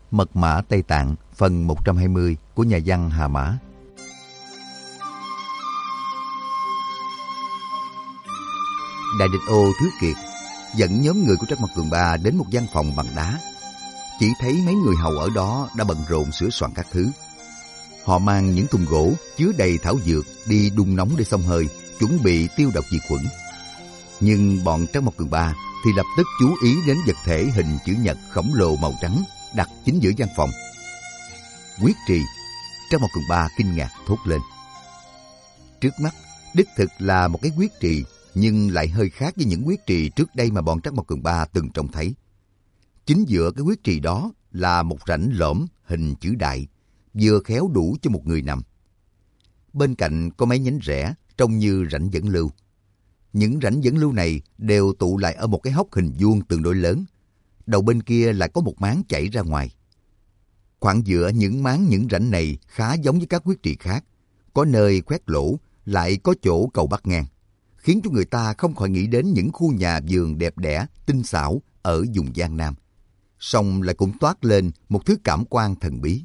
Mật mã Tây Tạng phần 120 của nhà văn Hà Mã. Đại địch Ô Thứ Kiệt dẫn nhóm người của Trác Mộc Cường Ba đến một gian phòng bằng đá. Chỉ thấy mấy người hầu ở đó đã bận rộn sửa soạn các thứ. Họ mang những thùng gỗ chứa đầy thảo dược đi đun nóng để xông hơi, chuẩn bị tiêu độc diệt khuẩn. Nhưng bọn Trác Mộc Cường Ba thì lập tức chú ý đến vật thể hình chữ nhật khổng lồ màu trắng đặt chính giữa gian phòng. Quyết trì! Trác Mộc Cường Ba kinh ngạc thốt lên. Trước mắt đích thực là một cái quyết trì, nhưng lại hơi khác với những quyết trì trước đây mà bọn Trác Mộc Cường Ba từng trông thấy. Chính giữa cái quyết trì đó là một rãnh lõm hình chữ đại, vừa khéo đủ cho một người nằm. Bên cạnh có mấy nhánh rẽ trông như rãnh dẫn lưu. Những rãnh dẫn lưu này đều tụ lại ở một cái hốc hình vuông tương đối lớn. Đầu bên kia lại có một máng chảy ra ngoài. Khoảng giữa những rãnh này khá giống với các quyết trì khác. Có nơi khoét lỗ, lại có chỗ cầu bắc ngang, khiến cho người ta không khỏi nghĩ đến những khu nhà vườn đẹp đẽ, tinh xảo ở vùng Giang Nam. Song lại cũng toát lên một thứ cảm quan thần bí.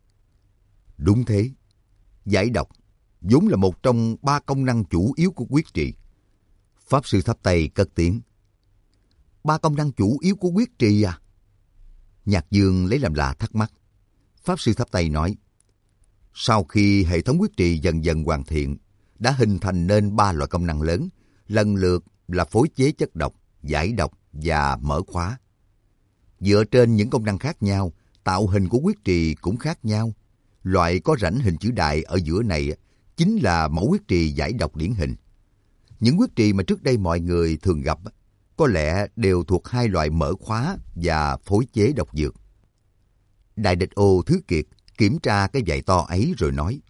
Đúng thế, giải độc vốn là một trong 3 công năng chủ yếu của quyết trì. Pháp sư Tháp Tây cất tiếng. 3 công năng chủ yếu của quyết trì à? Nhạc Dương lấy làm lạ thắc mắc. Pháp sư Tháp Tây nói, sau khi hệ thống quyết trì dần dần hoàn thiện, đã hình thành nên 3 loại công năng lớn, lần lượt là phối chế chất độc, giải độc và mở khóa. Dựa trên những công năng khác nhau, tạo hình của quyết trì cũng khác nhau. Loại có rãnh hình chữ đại ở giữa này chính là mẫu quyết trì giải độc điển hình. Những quyết trì mà trước đây mọi người thường gặp có lẽ đều thuộc 2 loại mở khóa và phối chế độc dược. Đại địch Ô Thứ Kiệt kiểm tra cái vại to ấy rồi nói,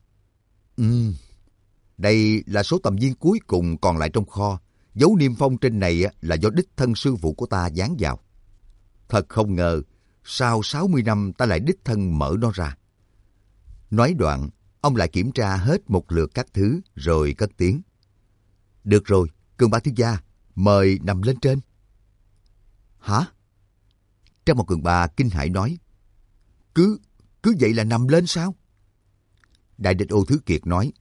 đây là số tầm viên cuối cùng còn lại trong kho. Dấu niêm phong trên này là do đích thân sư phụ của ta dán vào. Thật không ngờ, sau 60 năm ta lại đích thân mở nó ra. Nói đoạn, ông lại kiểm tra hết một lượt các thứ rồi cất tiếng. Được rồi, Cường Ba thiếu gia, mời nằm lên trên. Hả? Trác Mộc Cường Ba kinh hãi nói. Cứ vậy là nằm lên sao? Đại địch Ô Thứ Kiệt nói.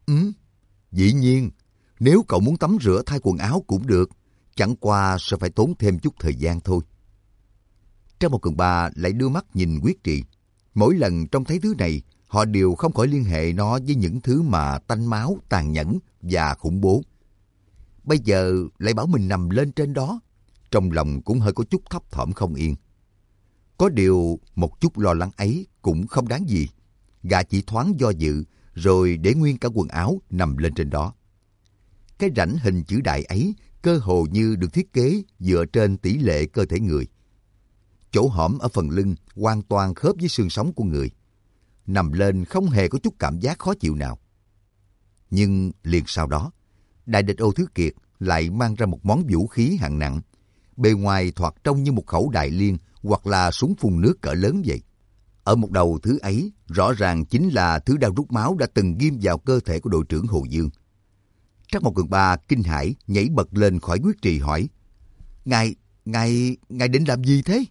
Dĩ nhiên, nếu cậu muốn tắm rửa thay quần áo cũng được, chẳng qua sẽ phải tốn thêm chút thời gian thôi. Trác Mộc Cường Ba lại đưa mắt nhìn quyết trì. Mỗi lần trông thấy thứ này, họ đều không khỏi liên hệ nó với những thứ mà tanh máu, tàn nhẫn và khủng bố. Bây giờ lại bảo mình nằm lên trên đó, trong lòng cũng hơi có chút thấp thỏm không yên. Có điều một chút lo lắng ấy cũng không đáng gì. Gã chỉ thoáng do dự, rồi để nguyên cả quần áo nằm lên trên đó. Cái rãnh hình chữ đại ấy cơ hồ như được thiết kế dựa trên tỷ lệ cơ thể người. Chỗ hõm ở phần lưng hoàn toàn khớp với xương sống của người. Nằm lên không hề có chút cảm giác khó chịu nào. Nhưng liền sau đó, Đại địch Ô Thứ Kiệt lại mang ra một món vũ khí hạng nặng. Bề ngoài thoạt trông như một khẩu đại liên hoặc là súng phun nước cỡ lớn vậy. Ở một đầu thứ ấy rõ ràng chính là thứ đao rút máu đã từng ghim vào cơ thể của đội trưởng Hồ Dương. Trác Mộc Cường Ba kinh hãi nhảy bật lên khỏi quyết trì hỏi, Ngài định làm gì thế?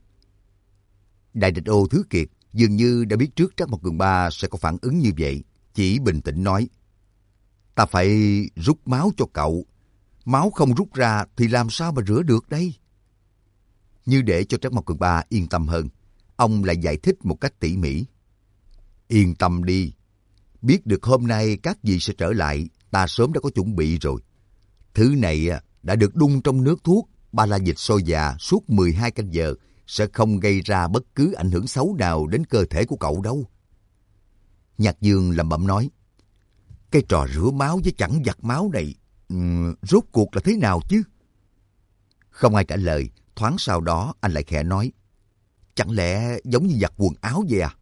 Đại địch Ô Thứ Kiệt dường như đã biết trước Trác Mộc Cường Ba sẽ có phản ứng như vậy, chỉ bình tĩnh nói, ta phải rút máu cho cậu. Máu không rút ra thì làm sao mà rửa được đây? Như để cho Trác Mộc Cường Ba yên tâm hơn, ông lại giải thích một cách tỉ mỉ. Yên tâm đi, biết được hôm nay các vị sẽ trở lại, ta sớm đã có chuẩn bị rồi. Thứ này đã được đun trong nước thuốc ba la dịch sôi già suốt 12 canh giờ, sẽ không gây ra bất cứ ảnh hưởng xấu nào đến cơ thể của cậu đâu. Nhạc Dương lẩm bẩm nói, cái trò rửa máu với chẳng giặt máu này, rốt cuộc là thế nào chứ? Không ai trả lời, thoáng sau đó anh lại khẽ nói, chẳng lẽ giống như giặt quần áo vậy à?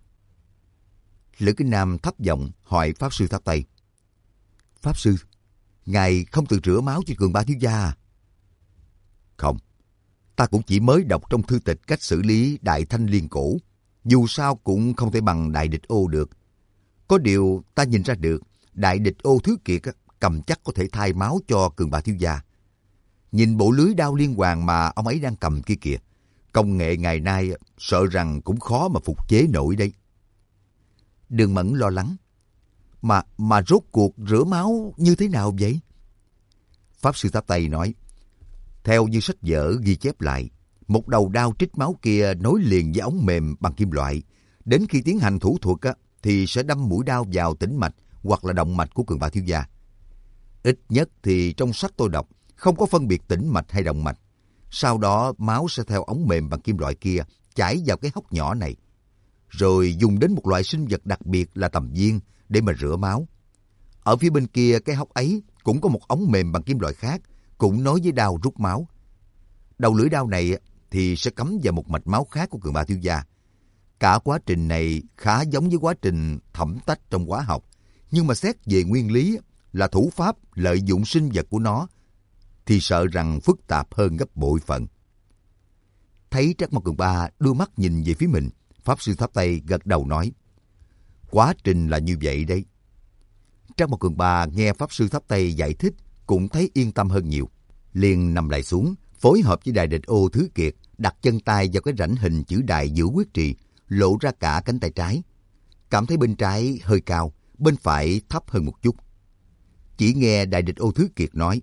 Lữ Kinh Nam thấp giọng hỏi Pháp sư Tháp Tây, Pháp sư, ngài không tự rửa máu cho Cường Ba thiếu gia à? Không, ta cũng chỉ mới đọc trong thư tịch cách xử lý Đại Thanh Liên cổ, dù sao cũng không thể bằng Đại địch Ô được. Có điều ta nhìn ra được, Đại địch Ô Thứ Kiệt cầm chắc có thể thay máu cho Cường Ba thiếu gia. Nhìn bộ lưới đao liên hoàn mà ông ấy đang cầm kia kìa, Công nghệ ngày nay sợ rằng cũng khó mà phục chế nổi đây. Đường Mẫn lo lắng. Mà rốt cuộc rửa máu như thế nào vậy? Pháp Sư Tháp Tây nói, theo như sách vở ghi chép lại, một đầu đao trích máu kia nối liền với ống mềm bằng kim loại. Đến khi tiến hành thủ thuật thì sẽ đâm mũi đao vào tĩnh mạch hoặc là động mạch của Cường Ba thiếu gia. Ít nhất thì trong sách tôi đọc, không có phân biệt tĩnh mạch hay động mạch. Sau đó máu sẽ theo ống mềm bằng kim loại kia chảy vào cái hốc nhỏ này, rồi dùng đến một loại sinh vật đặc biệt là tầm viên để mà rửa máu. Ở phía bên kia cái hốc ấy cũng có một ống mềm bằng kim loại khác, cũng nối với đao rút máu. Đầu lưỡi đao này thì sẽ cắm vào một mạch máu khác của Cường Ba thiếu gia. Cả quá trình này khá giống với quá trình thẩm tách trong hóa học, nhưng mà xét về nguyên lý là thủ pháp lợi dụng sinh vật của nó thì sợ rằng phức tạp hơn gấp bội phần. Thấy Trác Mộc Cường Ba đưa mắt nhìn về phía mình, Pháp Sư Tháp Tây gật đầu nói, quá trình là như vậy đấy. Trác Mộc Cường Ba nghe Pháp Sư Tháp Tây giải thích cũng thấy yên tâm hơn nhiều. Liền nằm lại xuống, phối hợp với Đại Địch Ô Thứ Kiệt, đặt chân tay vào cái rãnh hình chữ đại giữa quyết trì, lộ ra cả cánh tay trái. Cảm thấy bên trái hơi cao, bên phải thấp hơn một chút. Chỉ nghe Đại Địch Ô Thứ Kiệt nói,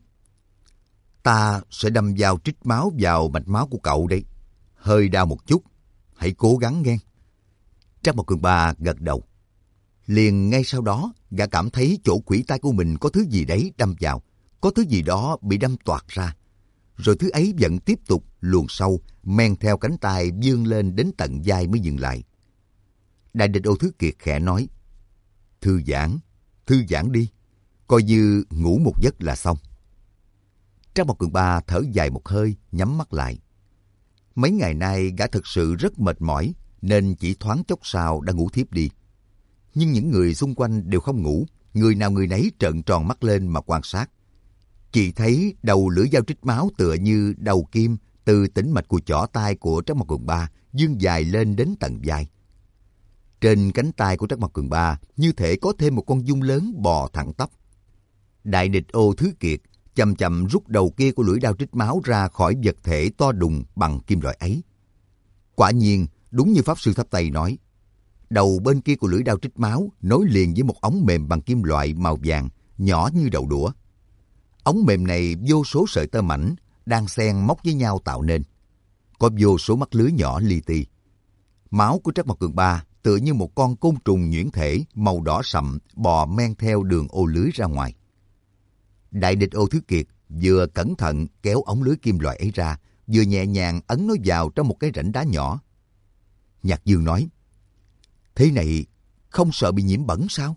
ta sẽ đâm dao trích máu vào mạch máu của cậu đây. Hơi đau một chút, hãy cố gắng nghe. Trác Mộc Cường Ba gật đầu. Liền ngay sau đó, gã cảm thấy chỗ khuỷu tay của mình có thứ gì đấy đâm vào, có thứ gì đó bị đâm toạc ra. Rồi thứ ấy vẫn tiếp tục luồn sâu, men theo cánh tay vươn lên đến tận vai mới dừng lại. Đại Địch Ô Thứ Kiệt khẽ nói, thư giãn đi, coi như ngủ một giấc là xong. Trác Mộc Cường Ba thở dài một hơi, nhắm mắt lại. Mấy ngày nay gã thực sự rất mệt mỏi, nên chỉ thoáng chốc sau đã ngủ thiếp đi. Nhưng những người xung quanh đều không ngủ, người nào người nấy trợn tròn mắt lên mà quan sát. Chỉ thấy đầu lưỡi dao trích máu tựa như đầu kim từ tĩnh mạch của chỏ tay của Trác Mộc Cường Ba vươn dài lên đến tận vai. Trên cánh tay của Trác Mộc Cường Ba như thể có thêm một con giun lớn bò thẳng tắp. Đại Địch Ô Thứ Kiệt chậm chậm rút đầu kia của lưỡi dao trích máu ra khỏi vật thể to đùng bằng kim loại ấy. Quả nhiên, đúng như Pháp Sư Tháp Tây nói, đầu bên kia của lưỡi dao trích máu nối liền với một ống mềm bằng kim loại màu vàng, nhỏ như đầu đũa. Ống mềm này vô số sợi tơ mảnh, đang xen móc với nhau tạo nên. Có vô số mắt lưới nhỏ li ti. Máu của Trác Mộc Cường Ba tựa như một con côn trùng nhuyễn thể màu đỏ sậm bò men theo đường ô lưới ra ngoài. Đại Địch Ô Thứ Kiệt vừa cẩn thận kéo ống lưới kim loại ấy ra, vừa nhẹ nhàng ấn nó vào trong một cái rãnh đá nhỏ. Nhạc Dương nói, thế này không sợ bị nhiễm bẩn sao?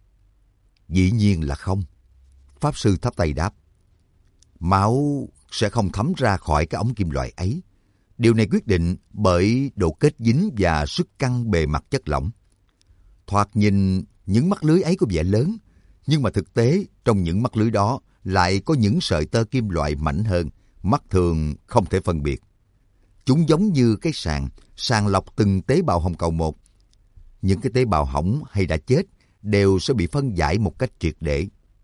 Dĩ nhiên là không. Pháp Sư Tháp Tây đáp, máu sẽ không thấm ra khỏi cái ống kim loại ấy. Điều này quyết định bởi độ kết dính và sức căng bề mặt chất lỏng. Thoạt nhìn những mắt lưới ấy có vẻ lớn, nhưng mà thực tế trong những mắt lưới đó lại có những sợi tơ kim loại mảnh hơn, mắt thường không thể phân biệt. Chúng giống như cái sàng lọc từng tế bào hồng cầu một. Những cái tế bào hỏng hay đã chết đều sẽ bị phân giải một cách triệt để.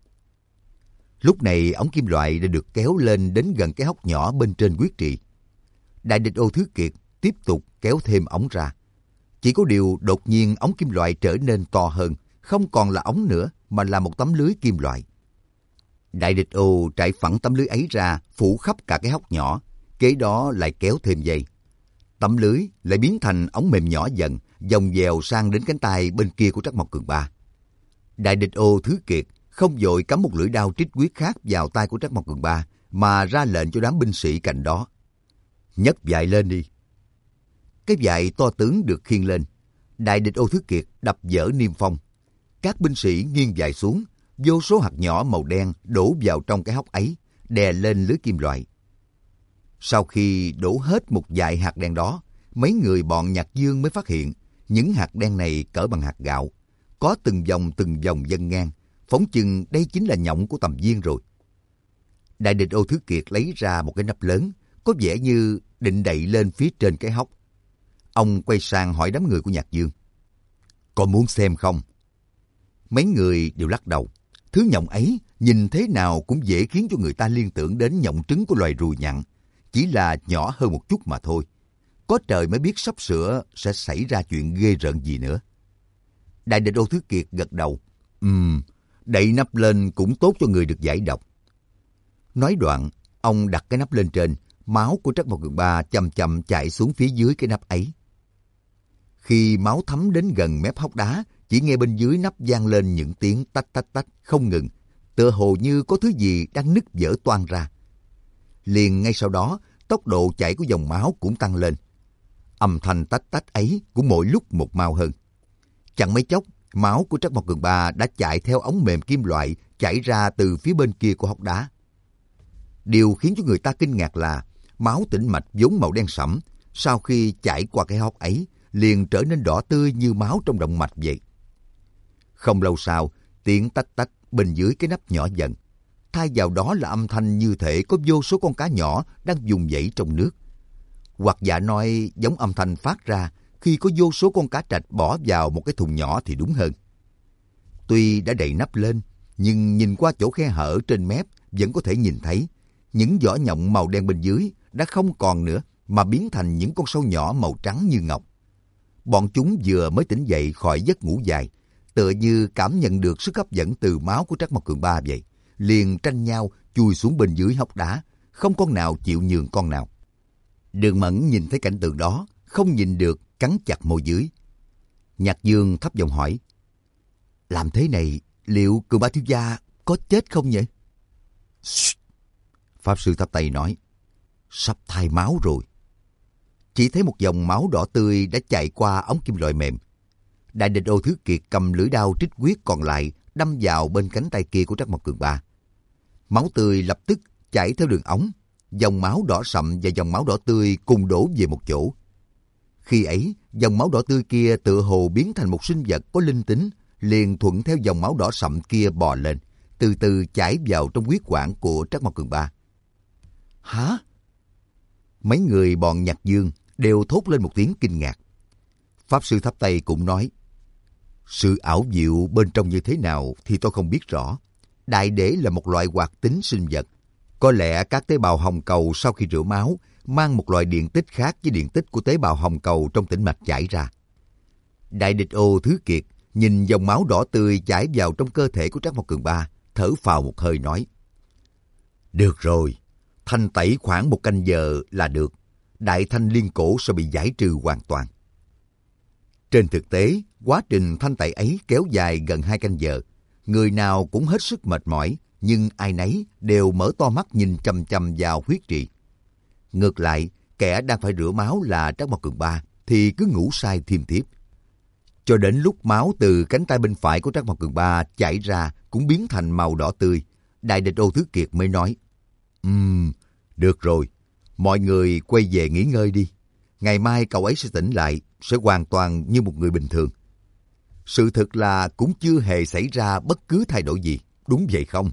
Lúc này ống kim loại đã được kéo lên đến gần cái hốc nhỏ bên trên quyết trì. Đại Địch Ô Thứ Kiệt tiếp tục kéo thêm ống ra. Chỉ có điều đột nhiên ống kim loại trở nên to hơn, không còn là ống nữa mà là một tấm lưới kim loại. Đại Địch Ô trải phẳng tấm lưới ấy ra, phủ khắp cả cái hốc nhỏ, kế đó lại kéo thêm dây. Tấm lưới lại biến thành ống mềm nhỏ dần, vòng vèo sang đến cánh tay bên kia của Trác Mộc Cường Ba. Đại Địch Ô Thứ Kiệt không vội cắm một lưỡi đao trích huyết khác vào tay của Trác Mộc Cường Ba, mà ra lệnh cho đám binh sĩ cạnh đó, nhấc vại lên đi. Cái vại to tướng được khiêng lên. Đại Địch Ô Thứ Kiệt đập vỡ niêm phong. Các binh sĩ nghiêng vại xuống, vô số hạt nhỏ màu đen đổ vào trong cái hốc ấy, đè lên lưới kim loại. Sau khi đổ hết một vại hạt đen đó, mấy người bọn Nhạc Dương mới phát hiện những hạt đen này cỡ bằng hạt gạo, có từng vòng dâng ngang, phỏng chừng đây chính là nhộng của tầm viên rồi. Đại Địch Ô Thứ Kiệt lấy ra một cái nắp lớn, có vẻ như định đậy lên phía trên cái hốc. Ông quay sang hỏi đám người của Nhạc Dương, có muốn xem không? Mấy người đều lắc đầu. Thứ nhộng ấy nhìn thế nào cũng dễ khiến cho người ta liên tưởng đến nhộng trứng của loài ruồi nhặn, chỉ là nhỏ hơn một chút mà thôi. có trời mới biết sắp sửa sẽ xảy ra chuyện ghê rợn gì nữa. Đại địch Ô Thứ Kiệt gật đầu. Đậy nắp lên cũng tốt cho người được giải độc. Nói đoạn, ông đặt cái nắp lên trên, máu của Trắc Mộc Cường Ba chậm chậm chảy xuống phía dưới cái nắp ấy. Khi máu thấm đến gần mép hốc đá, chỉ nghe bên dưới nắp vang lên những tiếng tách tách tách không ngừng, tựa hồ như có thứ gì đang nứt vỡ toang ra. Liền ngay sau đó, tốc độ chảy của dòng máu cũng tăng lên. Âm thanh tách tách ấy cũng mỗi lúc một mau hơn. Chẳng mấy chốc, máu của Trắc Mộc Cường Ba đã chạy theo ống mềm kim loại chảy ra từ phía bên kia của hốc đá. Điều khiến cho người ta kinh ngạc là máu tĩnh mạch vốn màu đen sẫm, sau khi chảy qua cái hốc ấy, liền trở nên đỏ tươi như máu trong động mạch vậy. Không lâu sau, tiếng tách tách bên dưới cái nắp nhỏ dần. Thay vào đó là âm thanh như thể có vô số con cá nhỏ đang vùng vẫy trong nước. Hoặc giả nói giống âm thanh phát ra khi có vô số con cá trạch bỏ vào một cái thùng nhỏ thì đúng hơn. Tuy đã đậy nắp lên, nhưng nhìn qua chỗ khe hở trên mép vẫn có thể nhìn thấy những vỏ nhộng màu đen bên dưới đã không còn nữa mà biến thành những con sâu nhỏ màu trắng như ngọc. Bọn chúng vừa mới tỉnh dậy khỏi giấc ngủ dài, tựa như cảm nhận được sức hấp dẫn từ máu của Trắc Mộc Cường Ba vậy, liền tranh nhau chui xuống bên dưới hốc đá, không con nào chịu nhường con nào. Đường Mẫn nhìn thấy cảnh tượng đó, không nhìn được, cắn chặt môi dưới. Nhạc Dương thấp giọng hỏi, làm thế này, liệu Cường Ba thiếu gia có chết không nhỉ? Pháp sư thắp tay nói, sắp thay máu rồi. Chỉ thấy một dòng máu đỏ tươi đã chạy qua ống kim loại mềm. Đại địch Ô Thứ Kiệt cầm lưỡi đao trích huyết còn lại đâm vào bên cánh tay kia của Trắc Mộc Cường Ba. Máu tươi lập tức chảy theo đường ống, dòng máu đỏ sậm và dòng máu đỏ tươi cùng đổ về một chỗ. Khi ấy, dòng máu đỏ tươi kia tựa hồ biến thành một sinh vật có linh tính, liền thuận theo dòng máu đỏ sậm kia bò lên, từ từ chảy vào trong huyết quản của Trắc Mộc Cường Ba. Hả? Mấy người bọn Nhạc Dương đều thốt lên một tiếng kinh ngạc. Pháp sư thắp tay cũng nói, sự ảo diệu bên trong như thế nào thì tôi không biết rõ. Đại đế là một loại hoạt tính sinh vật. Có lẽ các tế bào hồng cầu sau khi rửa máu mang một loại điện tích khác với điện tích của tế bào hồng cầu trong tĩnh mạch chảy ra. Đại địch Ô Thứ Kiệt nhìn dòng máu đỏ tươi chảy vào trong cơ thể của Trắc Mộc Cường Ba, thở phào một hơi nói, được rồi, thanh tẩy khoảng 1 canh giờ là được. Đại thanh liên cổ sẽ bị giải trừ hoàn toàn. Trên thực tế, quá trình thanh tẩy ấy kéo dài gần 2 canh giờ. Người nào cũng hết sức mệt mỏi, nhưng ai nấy đều mở to mắt nhìn chằm chằm vào huyết trì. Ngược lại, kẻ đang phải rửa máu là Trắc Mộc Cường Ba thì cứ ngủ say thiêm thiếp. Cho đến lúc máu từ cánh tay bên phải của Trắc Mộc Cường Ba chảy ra cũng biến thành màu đỏ tươi, Đại địch Ô Thứ Kiệt mới nói, được rồi, mọi người quay về nghỉ ngơi đi. Ngày mai cậu ấy sẽ tỉnh lại, sẽ hoàn toàn như một người bình thường. Sự thực là cũng chưa hề xảy ra bất cứ thay đổi gì, đúng vậy không?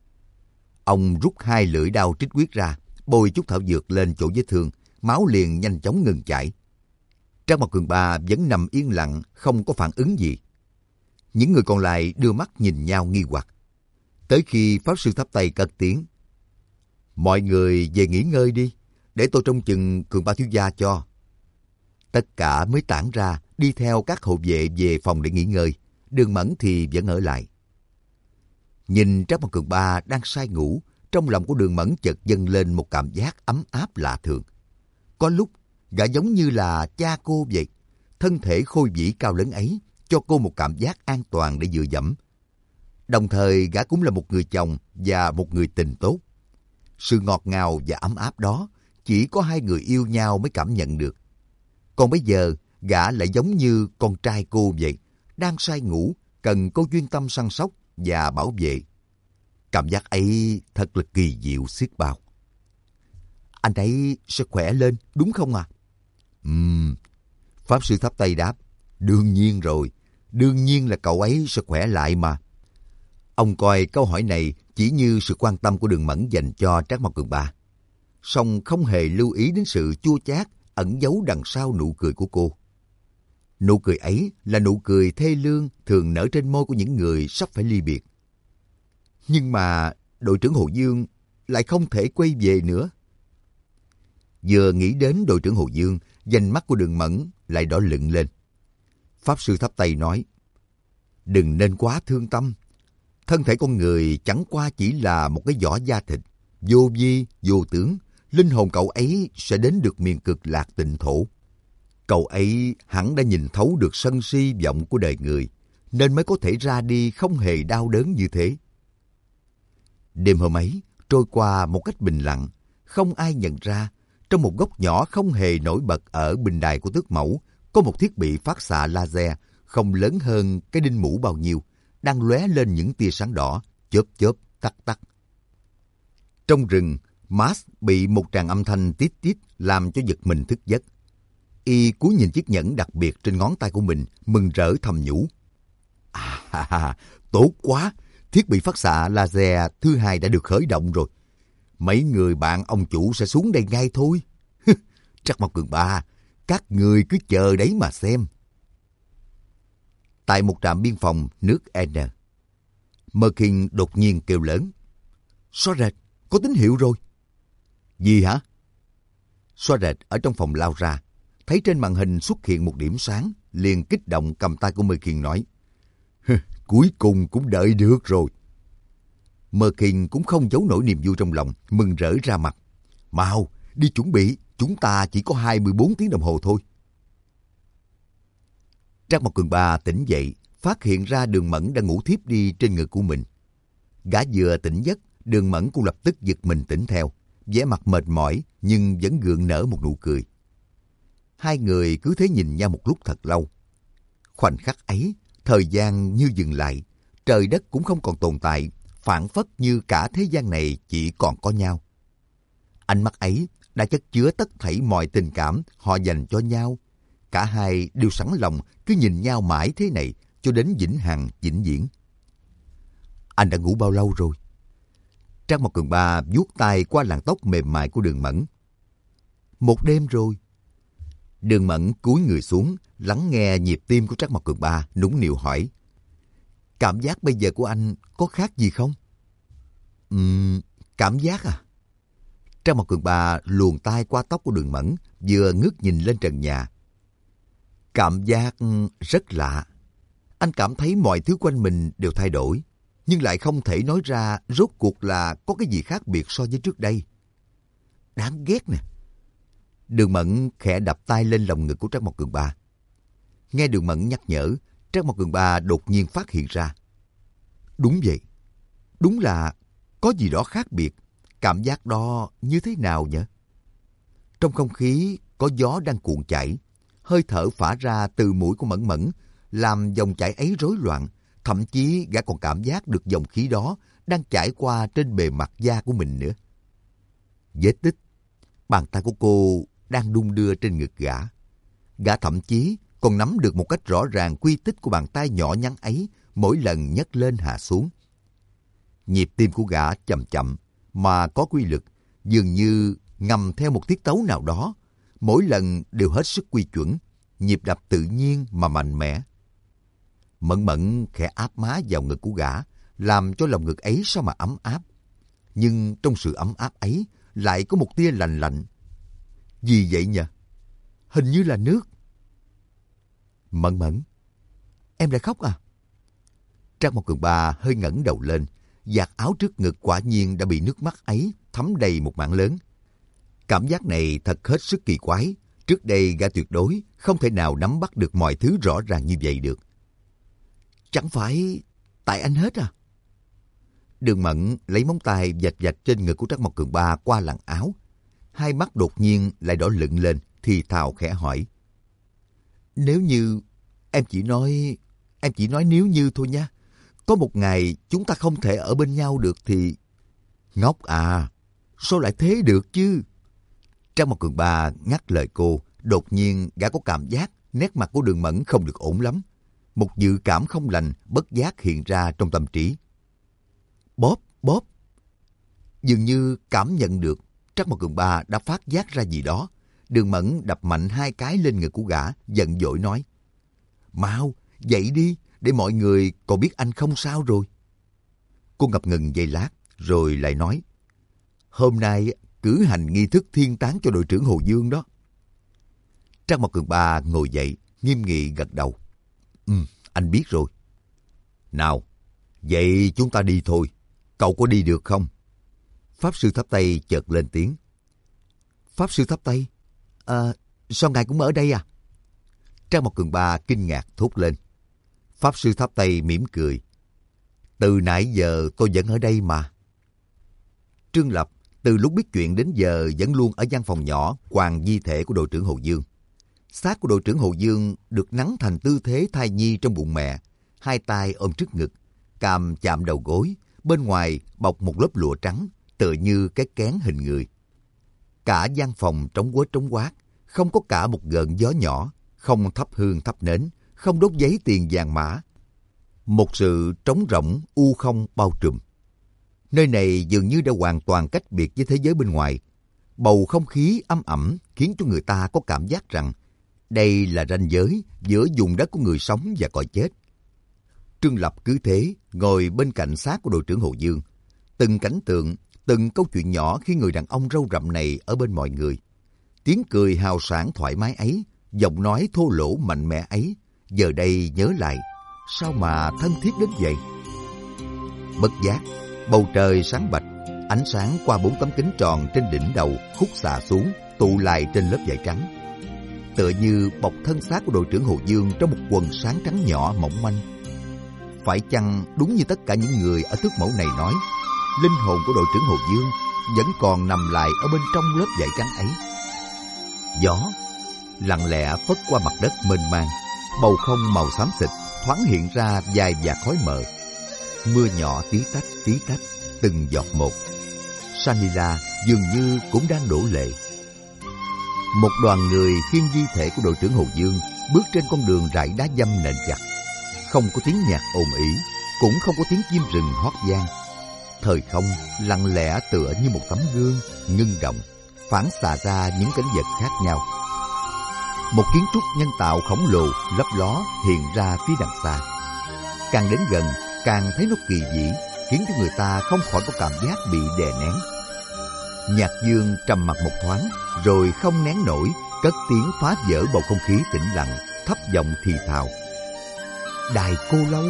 Ông rút 2 lưỡi đao trích huyết ra, bôi chút thảo dược lên chỗ vết thương, máu liền nhanh chóng ngừng chảy. Trắc Mộc Cường Ba vẫn nằm yên lặng, không có phản ứng gì. Những người còn lại đưa mắt nhìn nhau nghi hoặc. Tới khi Pháp sư thắp tay cất tiếng, mọi người về nghỉ ngơi đi, để tôi trông chừng Cường Ba thiếu gia cho. Tất cả mới tản ra, đi theo các hộ vệ về phòng để nghỉ ngơi. Đường Mẫn thì vẫn ở lại. Nhìn Trắc Mộc Cường Ba đang say ngủ, trong lòng của Đường Mẫn chợt dâng lên một cảm giác ấm áp lạ thường. Có lúc, gã giống như là cha cô vậy. Thân thể khôi vĩ cao lớn ấy cho cô một cảm giác an toàn để dựa dẫm. Đồng thời gã cũng là một người chồng và một người tình tốt. Sự ngọt ngào và ấm áp đó chỉ có 2 người yêu nhau mới cảm nhận được. Còn bây giờ, gã lại giống như con trai cô vậy, đang say ngủ, cần cô chuyên tâm săn sóc và bảo vệ. Cảm giác ấy thật là kỳ diệu xiết bao. Anh ấy sẽ khỏe lên, đúng không à? Pháp sư thắp tay đáp, đương nhiên rồi, đương nhiên là cậu ấy sẽ khỏe lại mà. Ông coi câu hỏi này chỉ như sự quan tâm của Đường Mẫn dành cho Trắc Mộc Cường Ba, song không hề lưu ý đến sự chua chát ẩn giấu đằng sau nụ cười của cô. Nụ cười ấy là nụ cười thê lương thường nở trên môi của những người sắp phải ly biệt. Nhưng mà đội trưởng Hồ Dương lại không thể quay về nữa. Vừa nghĩ đến đội trưởng Hồ Dương, vành mắt của Đường Mẫn lại đỏ lựng lên. Pháp sư thắp tay nói, đừng nên quá thương tâm. Thân thể con người chẳng qua chỉ là một cái vỏ da thịt, vô vi, vô tướng. Linh hồn cậu ấy sẽ đến được miền cực lạc tịnh thổ. Cậu ấy hẳn đã nhìn thấu được sân si vọng của đời người, nên mới có thể ra đi không hề đau đớn như thế. Đêm hôm ấy trôi qua một cách bình lặng, không ai nhận ra. Trong một góc nhỏ không hề nổi bật ở bình đài của tước mẫu, có một thiết bị phát xạ laser không lớn hơn cái đinh mũ bao nhiêu, đang lóe lên những tia sáng đỏ, chớp chớp, tắt tắt. Trong rừng, Max bị một tràng âm thanh tít tít làm cho giật mình thức giấc. Y cúi nhìn chiếc nhẫn đặc biệt trên ngón tay của mình, mừng rỡ thầm nhủ. Tốt quá! Thiết bị phát xạ laser thứ hai đã được khởi động rồi. Mấy người bạn ông chủ sẽ xuống đây ngay thôi. Trắc Mộc Cường Ba, các người cứ chờ đấy mà xem. Tại một trạm biên phòng nước N, Merkin đột nhiên kêu lớn. Xóa rệt, có tín hiệu rồi. Gì hả? Xóa rệt ở trong phòng lao ra, thấy trên màn hình xuất hiện một điểm sáng, liền kích động cầm tay của Merkin nói. Cuối cùng cũng đợi được rồi. Merkin cũng không giấu nổi niềm vui trong lòng, mừng rỡ ra mặt. Mau, đi chuẩn bị, chúng ta chỉ có 24 tiếng đồng hồ thôi. Trắc Mộc Cường Ba tỉnh dậy, phát hiện ra Đường Mẫn đang ngủ thiếp đi trên ngực của mình. Gã vừa tỉnh giấc, Đường Mẫn cũng lập tức giật mình tỉnh theo, vẻ mặt mệt mỏi nhưng vẫn gượng nở một nụ cười. Hai người cứ thế nhìn nhau một lúc thật lâu. Khoảnh khắc ấy, thời gian như dừng lại, trời đất cũng không còn tồn tại, phảng phất như cả thế gian này chỉ còn có nhau. Ánh mắt ấy đã chất chứa tất thảy mọi tình cảm họ dành cho nhau. Cả hai đều sẵn lòng cứ nhìn nhau mãi thế này cho đến vĩnh hằng vĩnh viễn. Anh đã ngủ bao lâu rồi? Trắc Mộc Cường Ba vuốt tay qua làn tóc mềm mại của Đường Mẫn. Một đêm rồi. Đường Mẫn cúi người xuống, lắng nghe nhịp tim của Trắc Mộc Cường Ba, nũng nịu hỏi. Cảm giác bây giờ của anh có khác gì không? Cảm giác à? Trắc Mộc Cường Ba luồn tay qua tóc của Đường Mẫn, vừa ngước nhìn lên trần nhà. Cảm giác rất lạ. Anh cảm thấy mọi thứ quanh mình đều thay đổi, nhưng lại không thể nói ra rốt cuộc là có cái gì khác biệt so với trước đây. Đáng ghét nè. Đường Mẫn khẽ đập tay lên lồng ngực của Trắc Mộc Cường Ba. Nghe Đường Mẫn nhắc nhở, Trắc Mộc Cường Ba đột nhiên phát hiện ra. Đúng vậy. Đúng là có gì đó khác biệt. Cảm giác đó như thế nào nhỉ? Trong không khí có gió đang cuộn chảy. Hơi thở phả ra từ mũi của Mẫn Mẫn làm dòng chảy ấy rối loạn. Thậm chí gã còn cảm giác được dòng khí đó đang chảy qua trên bề mặt da của mình nữa. Vết tích. Bàn tay của cô đang đung đưa trên ngực gã. Gã thậm chí còn nắm được một cách rõ ràng quy tích của bàn tay nhỏ nhắn ấy mỗi lần nhấc lên hạ xuống. Nhịp tim của gã chậm chậm mà có quy luật, dường như ngầm theo một tiết tấu nào đó, mỗi lần đều hết sức quy chuẩn, nhịp đập tự nhiên mà mạnh mẽ. Mẫn Mẫn khẽ áp má vào ngực của gã, làm cho lòng ngực ấy sao mà ấm áp. Nhưng trong sự ấm áp ấy lại có một tia lạnh lạnh. Gì vậy nhỉ? Hình như là nước. Mẫn Mẫn, em lại khóc à? Trắc Mộc Cường Ba hơi ngẩng đầu lên, vạt áo trước ngực quả nhiên đã bị nước mắt ấy thấm đầy một mảng lớn. Cảm giác này thật hết sức kỳ quái. Trước đây gã tuyệt đối không thể nào nắm bắt được mọi thứ rõ ràng như vậy được. Chẳng phải tại anh hết à? Đường Mẫn lấy móng tay vạch vạch trên ngực của Trắc Mộc Cường Ba qua làn áo. Hai mắt đột nhiên lại đỏ lựng lên, thì thào khẽ hỏi. Nếu như, em chỉ nói nếu như thôi nha. Có một ngày chúng ta không thể ở bên nhau được thì... Ngốc à, sao lại thế được chứ? Trắc Mộc Cường Ba ngắt lời cô, đột nhiên gã có cảm giác nét mặt của Đường Mẫn không được ổn lắm. Một dự cảm không lành bất giác hiện ra trong tâm trí. Bóp. Dường như cảm nhận được Trắc Mộc Cường Ba đã phát giác ra gì đó. Đường Mẫn đập mạnh hai cái lên ngực của gã, giận dỗi nói. Mau, dậy đi, để mọi người còn biết anh không sao rồi. Cô ngập ngừng giây lát, rồi lại nói. Hôm nay cử hành nghi thức thiên táng cho đội trưởng Hồ Dương đó. Trang Mộc Cường Ba ngồi dậy, nghiêm nghị gật đầu. Anh biết rồi. Nào, vậy chúng ta đi thôi. Cậu có đi được không? Pháp Sư Tháp Tây chợt lên tiếng. Pháp Sư Tháp Tây? Sao ngài cũng ở đây à? Trang Mộc Cường Ba kinh ngạc thốt lên. Pháp Sư Tháp Tây mỉm cười. Từ nãy giờ tôi vẫn ở đây mà. Trương Lập từ lúc biết chuyện đến giờ vẫn luôn ở gian phòng nhỏ quàng di thể của đội trưởng Hồ Dương. Xác của đội trưởng Hồ Dương được nắn thành tư thế thai nhi trong bụng mẹ, hai tay ôm trước ngực, cằm chạm đầu gối, bên ngoài bọc một lớp lụa trắng, tựa như cái kén hình người. Cả gian phòng trống quết trống quát, không có cả một gợn gió nhỏ, không thắp hương thắp nến, không đốt giấy tiền vàng mã. Một sự trống rỗng, u không bao trùm. Nơi này dường như đã hoàn toàn cách biệt với thế giới bên ngoài. Bầu không khí âm ẩm khiến cho người ta có cảm giác rằng đây là ranh giới giữa vùng đất của người sống và cõi chết. Trương Lập cứ thế ngồi bên cạnh xác của đội trưởng Hồ Dương. Từng cảnh tượng, từng câu chuyện nhỏ khi người đàn ông râu rậm này ở bên mọi người. Tiếng cười hào sảng thoải mái ấy, giọng nói thô lỗ mạnh mẽ ấy, giờ đây nhớ lại, sao mà thân thiết đến vậy? Bất giác, bầu trời sáng bạch, ánh sáng qua 4 tấm kính tròn trên đỉnh đầu khúc xạ xuống, tụ lại trên lớp vải trắng. Tựa như bọc thân xác của đội trưởng Hồ Dương trong một quần sáng trắng nhỏ mỏng manh. Phải chăng đúng như tất cả những người ở tước mẫu này nói, linh hồn của đội trưởng Hồ Dương vẫn còn nằm lại ở bên trong lớp vải trắng ấy? Gió lặng lẽ phất qua mặt đất mênh mang, bầu không màu xám xịt thoáng hiện ra vài vạt khói mờ. Mưa nhỏ tí tách, từng giọt một. Sanila dường như cũng đang đổ lệ. Một đoàn người khiêng di thể của đội trưởng Hồ Dương bước trên con đường rải đá dăm nền chặt. Không có tiếng nhạc ồn ỉ, cũng không có tiếng chim rừng hót vang. Thời không lặng lẽ tựa như một tấm gương ngưng động, phản xạ ra những cảnh vật khác nhau. Một kiến trúc nhân tạo khổng lồ lấp ló hiện ra phía đằng xa. Càng đến gần, càng thấy nó kỳ vĩ, khiến cho người ta không khỏi có cảm giác bị đè nén. Nhạc Dương trầm mặc một thoáng, rồi không nén nổi, cất tiếng phá vỡ bầu không khí tĩnh lặng, thấp giọng thì thào. Đài Cô Lâu.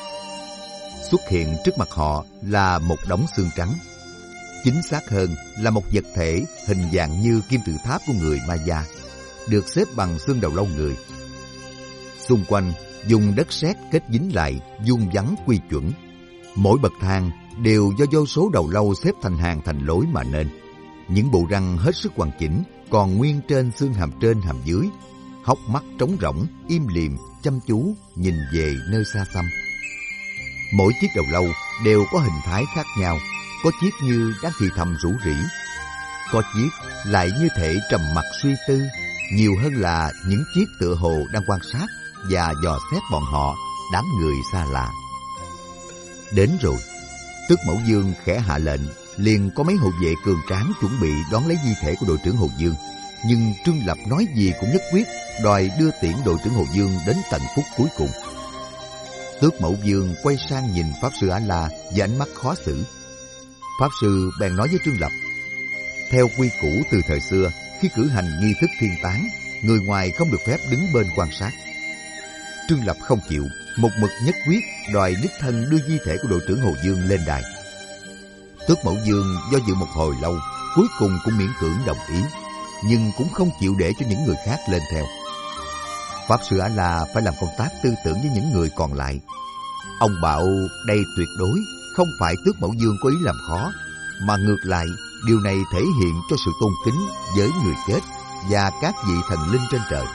Xuất hiện trước mặt họ là một đống xương trắng. Chính xác hơn là một vật thể hình dạng như kim tự tháp của người Maya, được xếp bằng xương đầu lâu người. Xung quanh dùng đất sét kết dính lại, vuông vắn quy chuẩn. Mỗi bậc thang đều do vô số đầu lâu xếp thành hàng thành lối mà nên. Những bộ răng hết sức hoàn chỉnh, còn nguyên trên xương hàm trên hàm dưới. Hốc mắt trống rỗng, im lìm, chăm chú nhìn về nơi xa xăm. Mỗi chiếc đầu lâu đều có hình thái khác nhau, có chiếc như đang thì thầm rủ rỉ, có chiếc lại như thể trầm mặc suy tư, nhiều hơn là những chiếc tựa hồ đang quan sát và dò xét bọn họ, đám người xa lạ. Đến rồi, Tước Mẫu Dương khẽ hạ lệnh, liền có mấy hộ vệ cường tráng chuẩn bị đón lấy di thể của đội trưởng Hồ Dương. Nhưng Trương Lập nói gì cũng nhất quyết, đòi đưa tiễn đội trưởng Hồ Dương đến tận phút cuối cùng. Tước Mẫu Dương quay sang nhìn Pháp Sư A-La với ánh mắt khó xử. Pháp Sư bèn nói với Trương Lập, theo quy củ từ thời xưa, khi cử hành nghi thức thiên táng, người ngoài không được phép đứng bên quan sát. Trương Lập không chịu, một mực nhất quyết đòi đích thân đưa di thể của đội trưởng Hồ Dương lên đài. Tước Mẫu Dương do dự một hồi lâu, cuối cùng cũng miễn cưỡng đồng ý, nhưng cũng không chịu để cho những người khác lên theo. Pháp Sư A-La phải làm công tác tư tưởng với những người còn lại. Ông bảo đây tuyệt đối không phải Tước Mẫu Dương có ý làm khó, mà ngược lại điều này thể hiện cho sự tôn kính với người chết và các vị thần linh trên trời.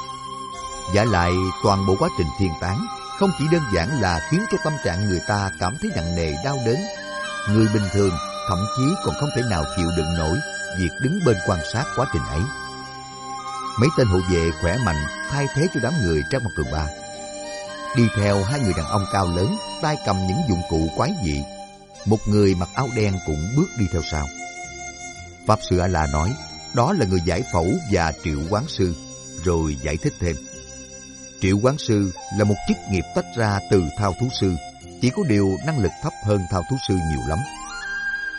Vả lại toàn bộ quá trình thiên táng không chỉ đơn giản là khiến cho tâm trạng người ta cảm thấy nặng nề đau đớn. Người bình thường thậm chí còn không thể nào chịu đựng nổi việc đứng bên quan sát quá trình ấy. Mấy tên hộ vệ khỏe mạnh thay thế cho đám người Trang Mộc Cường Ba. Đi theo hai người đàn ông cao lớn, tay cầm những dụng cụ quái dị. Một người mặc áo đen cũng bước đi theo sau. Pháp Sư A-La nói đó là người giải phẫu và triệu quán sư, rồi giải thích thêm. Triệu quán sư là một chức nghiệp tách ra từ thao thú sư, chỉ có điều năng lực thấp hơn thao thú sư nhiều lắm.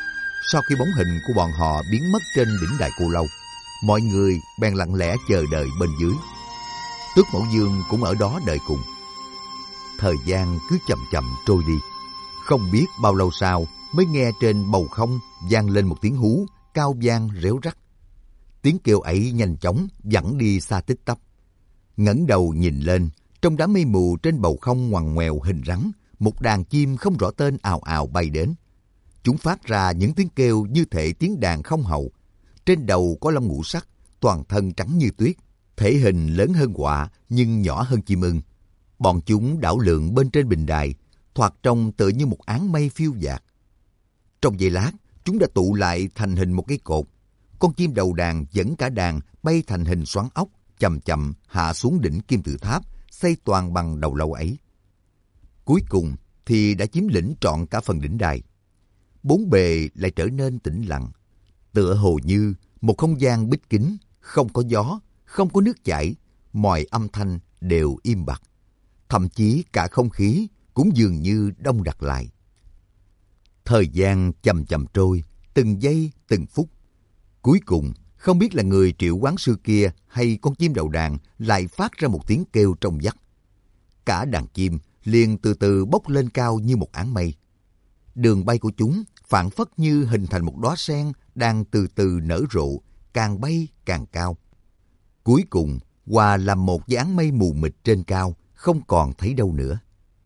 Sau khi bóng hình của bọn họ biến mất trên đỉnh đài Cô Lâu, mọi người bèn lặng lẽ chờ đợi bên dưới. Tước Mẫu Dương cũng ở đó đợi cùng. Thời gian cứ chậm chậm trôi đi. Không biết bao lâu sau mới nghe trên bầu không vang lên một tiếng hú cao vang réo rắt. Tiếng kêu ấy nhanh chóng vẳng đi xa tích tắp. Ngẩng đầu nhìn lên, trong đám mây mù trên bầu không ngoằn ngoèo hình rắn, một đàn chim không rõ tên ào ào bay đến. Chúng phát ra những tiếng kêu như thể tiếng đàn không hậu. Trên đầu có lông ngũ sắc, toàn thân trắng như tuyết, thể hình lớn hơn quạ nhưng nhỏ hơn chim ưng. Bọn chúng đảo lượn bên trên bình đài, thoạt trông tựa như một áng mây phiêu dạt. Trong giây lát, chúng đã tụ lại thành hình một cái cột. Con chim đầu đàn dẫn cả đàn bay thành hình xoắn ốc, chậm chậm hạ xuống đỉnh kim tự tháp, xây toàn bằng đầu lâu ấy. Cuối cùng thì đã chiếm lĩnh trọn cả phần đỉnh đài. Bốn bề lại trở nên tĩnh lặng, tựa hồ như một không gian bích kín, không có gió, không có nước chảy, mọi âm thanh đều im bặt. Thậm chí cả không khí cũng dường như đông đặc lại. Thời gian chậm chậm trôi, từng giây từng phút. Cuối cùng, không biết là người triệu quán sư kia hay con chim đầu đàn lại phát ra một tiếng kêu trong vắt. Cả đàn chim liền từ từ bốc lên cao như một áng mây. Đường bay của chúng phảng phất như hình thành một đóa sen đang từ từ nở rộ, càng bay càng cao. Cuối cùng, hòa làm một với áng mây mù mịt trên cao, không còn thấy đâu nữa.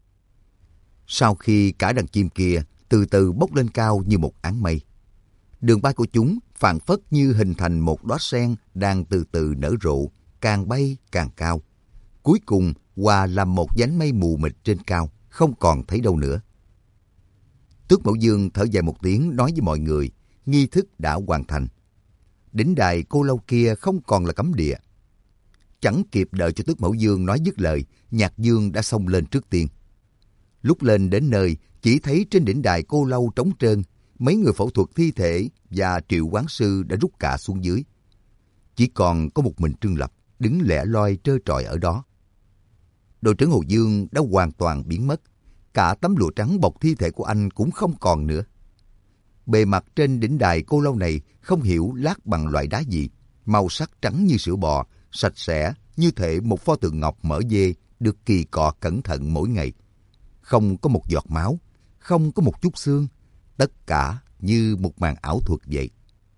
Sau khi cả đàn chim kia từ từ bốc lên cao như một áng mây, đường bay của chúng phảng phất như hình thành một đóa sen đang từ từ nở rộ, càng bay càng cao. Cuối cùng, hòa làm một nhánh mây mù mịt trên cao, không còn thấy đâu nữa. Tước Mẫu Dương thở dài một tiếng nói với mọi người, nghi thức đã hoàn thành. Đỉnh đài Cô Lâu kia không còn là cấm địa. Chẳng kịp đợi cho Tước Mẫu Dương nói dứt lời, Nhạc Dương đã xông lên trước tiên. Lúc lên đến nơi, chỉ thấy trên đỉnh đài Cô Lâu trống trơn, mấy người phẫu thuật thi thể và triệu quán sư đã rút cả xuống dưới. Chỉ còn có một mình Trương Lập, đứng lẻ loi trơ trọi ở đó. Đội trưởng Hồ Dương đã hoàn toàn biến mất. Cả tấm lụa trắng bọc thi thể của anh cũng không còn nữa. Bề mặt trên đỉnh đài Cô Lâu này không hiểu lát bằng loại đá gì, màu sắc trắng như sữa bò, sạch sẽ như thể một pho tượng ngọc mỡ dê được kỳ cọ cẩn thận mỗi ngày. Không có một giọt máu, không có một chút xương, tất cả như một màn ảo thuật vậy.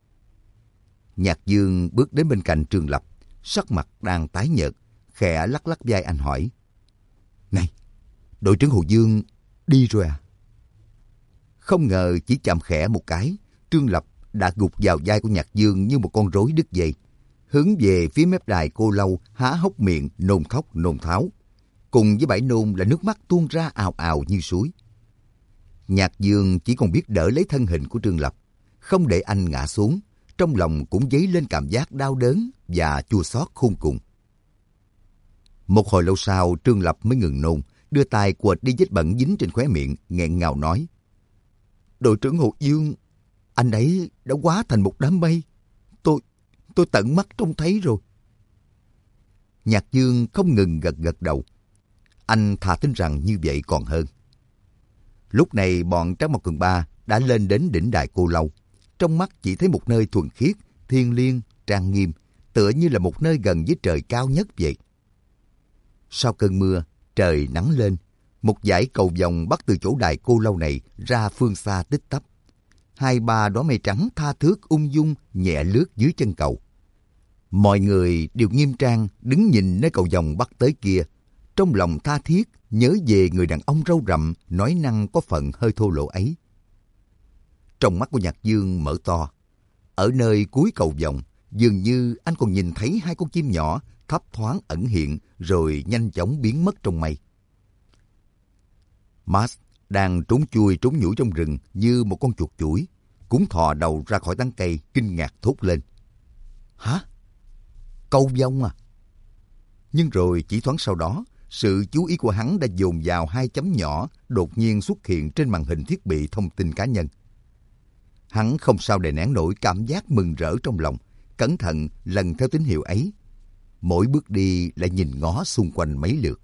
Nhạc Dương bước đến bên cạnh Trương Lập, sắc mặt đang tái nhợt, khẽ lắc lắc vai anh hỏi: "Này, đội trưởng Hồ Dương đi rồi à?" Không ngờ chỉ chạm khẽ một cái, Trương Lập đã gục vào vai của Nhạc Dương như một con rối đứt dây, hướng về phía mép đài Cô Lâu, há hốc miệng nôn thốc nôn tháo. Cùng với bãi nôn là nước mắt tuôn ra ào ào như suối. Nhạc Dương chỉ còn biết đỡ lấy thân hình của Trương Lập, không để anh ngã xuống, trong lòng cũng dấy lên cảm giác đau đớn và chua xót khôn cùng. Một hồi lâu sau, Trương Lập mới ngừng nôn, đưa tay quệt đi vết bẩn dính trên khóe miệng, nghẹn ngào nói: "Đội trưởng Hồ Dương, anh ấy đã hóa thành một đám mây. Tôi tận mắt trông thấy rồi." Nhạc Dương không ngừng gật gật đầu. Anh thà tin rằng như vậy còn hơn. Lúc này bọn Tráng Mộc Cường Ba đã lên đến đỉnh đài Cô Lâu. Trong mắt chỉ thấy một nơi thuần khiết, thiêng liêng, trang nghiêm, tựa như là một nơi gần với trời cao nhất vậy. Sau cơn mưa, trời nắng lên. Một dải cầu vồng bắt từ chỗ đài Cô Lâu này ra phương xa tích tắp. Hai ba đóa mây trắng tha thướt ung dung nhẹ lướt dưới chân cầu. Mọi người đều nghiêm trang đứng nhìn nơi cầu vồng bắt tới kia, trong lòng tha thiết nhớ về người đàn ông râu rậm nói năng có phần hơi thô lỗ ấy. Trong mắt của Nhạc Dương mở to. Ở nơi cuối cầu vồng, dường như anh còn nhìn thấy hai con chim nhỏ thấp thoáng ẩn hiện rồi nhanh chóng biến mất trong mây. Max đang trốn chui trốn nhủi trong rừng như một con chuột chuỗi, cũng thò đầu ra khỏi tán cây kinh ngạc thốt lên: "Hả? Cầu vồng à?" Nhưng rồi chỉ thoáng sau đó, sự chú ý của hắn đã dồn vào hai chấm nhỏ đột nhiên xuất hiện trên màn hình thiết bị thông tin cá nhân. Hắn không sao đè nén nổi cảm giác mừng rỡ trong lòng, cẩn thận lần theo tín hiệu ấy. Mỗi bước đi lại nhìn ngó xung quanh mấy lượt.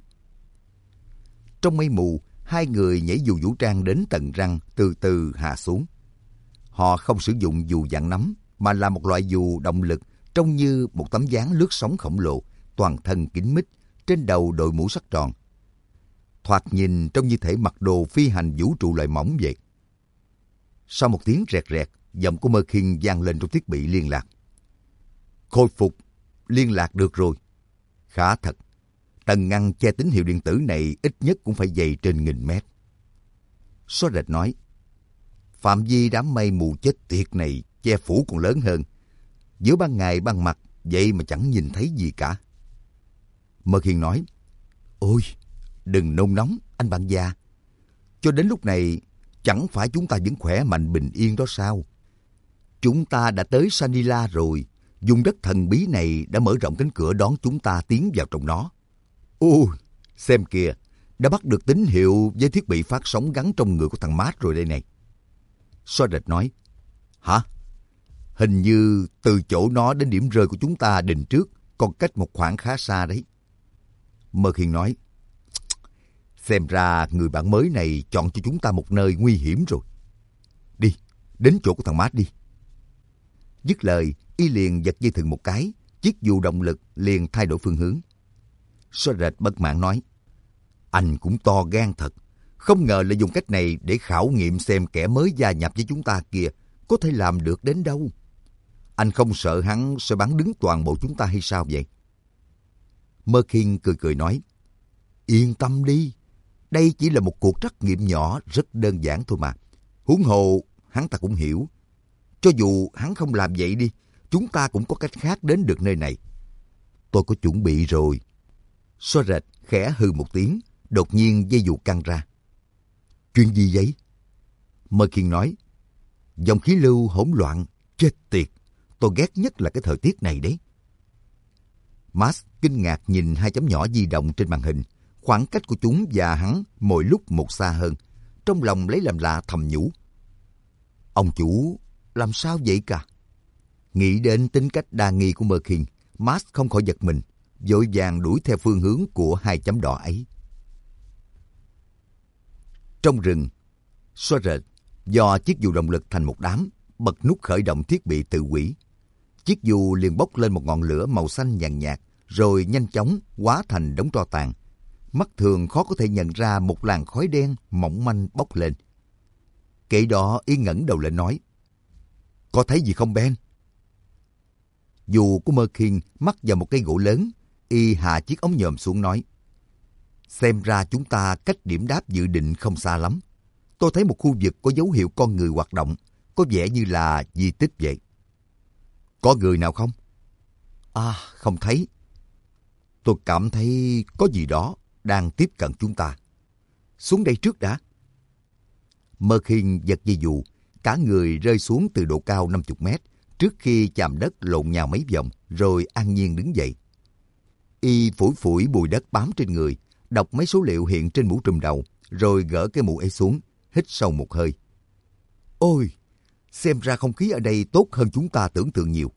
Trong mây mù, hai người nhảy dù vũ trang đến tận răng từ từ hạ xuống. Họ không sử dụng dù dạng nắm, mà là một loại dù động lực trông như một tấm ván lướt sóng khổng lồ, toàn thân kín mít, trên đầu đội mũ sắt tròn. Thoạt nhìn trông như thể mặc đồ phi hành vũ trụ loại mỏng vậy. Sau một tiếng rẹt rẹt, giọng của Merkin vang lên trong thiết bị liên lạc. Khôi phục, liên lạc được rồi. Khá thật, tầng ngăn che tín hiệu điện tử này ít nhất cũng phải dày trên 1000 mét. Soret nói, phạm vi đám mây mù chết tiệt này che phủ còn lớn hơn. Giữa ban ngày ban mặt, vậy mà chẳng nhìn thấy gì cả. Merkin nói, ôi, đừng nôn nóng, anh bạn già. Cho đến lúc này, chẳng phải chúng ta vẫn khỏe mạnh bình yên đó sao? Chúng ta đã tới Sanila rồi. Vùng đất thần bí này đã mở rộng cánh cửa đón chúng ta tiến vào trong nó. Ôi, xem kìa, đã bắt được tín hiệu với thiết bị phát sóng gắn trong người của thằng Matt rồi đây này. Soret nói, hả? Hình như từ chỗ nó đến điểm rơi của chúng ta định trước còn cách một khoảng khá xa đấy. Merkin nói, xem ra người bạn mới này chọn cho chúng ta một nơi nguy hiểm rồi. Đi, đến chỗ của thằng Matt đi. Dứt lời, y liền giật dây thừng một cái, chiếc dù động lực liền thay đổi phương hướng. Soret bất mãn nói, anh cũng to gan thật, không ngờ là dùng cách này để khảo nghiệm xem kẻ mới gia nhập với chúng ta kia có thể làm được đến đâu. Anh không sợ hắn sẽ bắn đứng toàn bộ chúng ta hay sao vậy? Merkin cười cười nói, yên tâm đi, đây chỉ là một cuộc trắc nghiệm nhỏ rất đơn giản thôi mà. Huống hồ, hắn ta cũng hiểu. Cho dù hắn không làm vậy đi, chúng ta cũng có cách khác đến được nơi này. Tôi có chuẩn bị rồi. Soret khẽ hừ một tiếng, đột nhiên dây dù căng ra. Chuyện gì vậy? Merkin nói, dòng khí lưu hỗn loạn, chết tiệt. Tôi ghét nhất là cái thời tiết này đấy. Max kinh ngạc nhìn hai chấm nhỏ di động trên màn hình. Khoảng cách của chúng và hắn mỗi lúc một xa hơn. Trong lòng lấy làm lạ thầm nhủ. Ông chủ, làm sao vậy cả? Nghĩ đến tính cách đa nghi của Merkin, Max không khỏi giật mình, vội vàng đuổi theo phương hướng của hai chấm đỏ ấy. Trong rừng, Soret do chiếc dù động lực thành một đám, bật nút khởi động thiết bị tự hủy. Chiếc dù liền bốc lên một ngọn lửa màu xanh nhàn nhạt, rồi nhanh chóng hóa thành đống tro tàn. Mắt thường khó có thể nhận ra một làn khói đen mỏng manh bốc lên. Kể đó y ngẩng đầu lên nói, có thấy gì không Ben? Dù của Merkin mắc vào một cây gỗ lớn, y hạ chiếc ống nhòm xuống nói, xem ra chúng ta cách điểm đáp dự định không xa lắm. Tôi thấy một khu vực có dấu hiệu con người hoạt động, có vẻ như là di tích vậy. Có người nào không? À, không thấy. Tôi cảm thấy có gì đó đang tiếp cận chúng ta. Xuống đây trước đã. Merkin giật dây dù, cả người rơi xuống từ độ cao 50 mét, trước khi chạm đất lộn nhào mấy vòng, rồi an nhiên đứng dậy. Y phủi phủi bụi đất bám trên người, đọc mấy số liệu hiện trên mũ trùm đầu, rồi gỡ cái mũ ấy xuống, hít sâu một hơi. Ôi, xem ra không khí ở đây tốt hơn chúng ta tưởng tượng nhiều.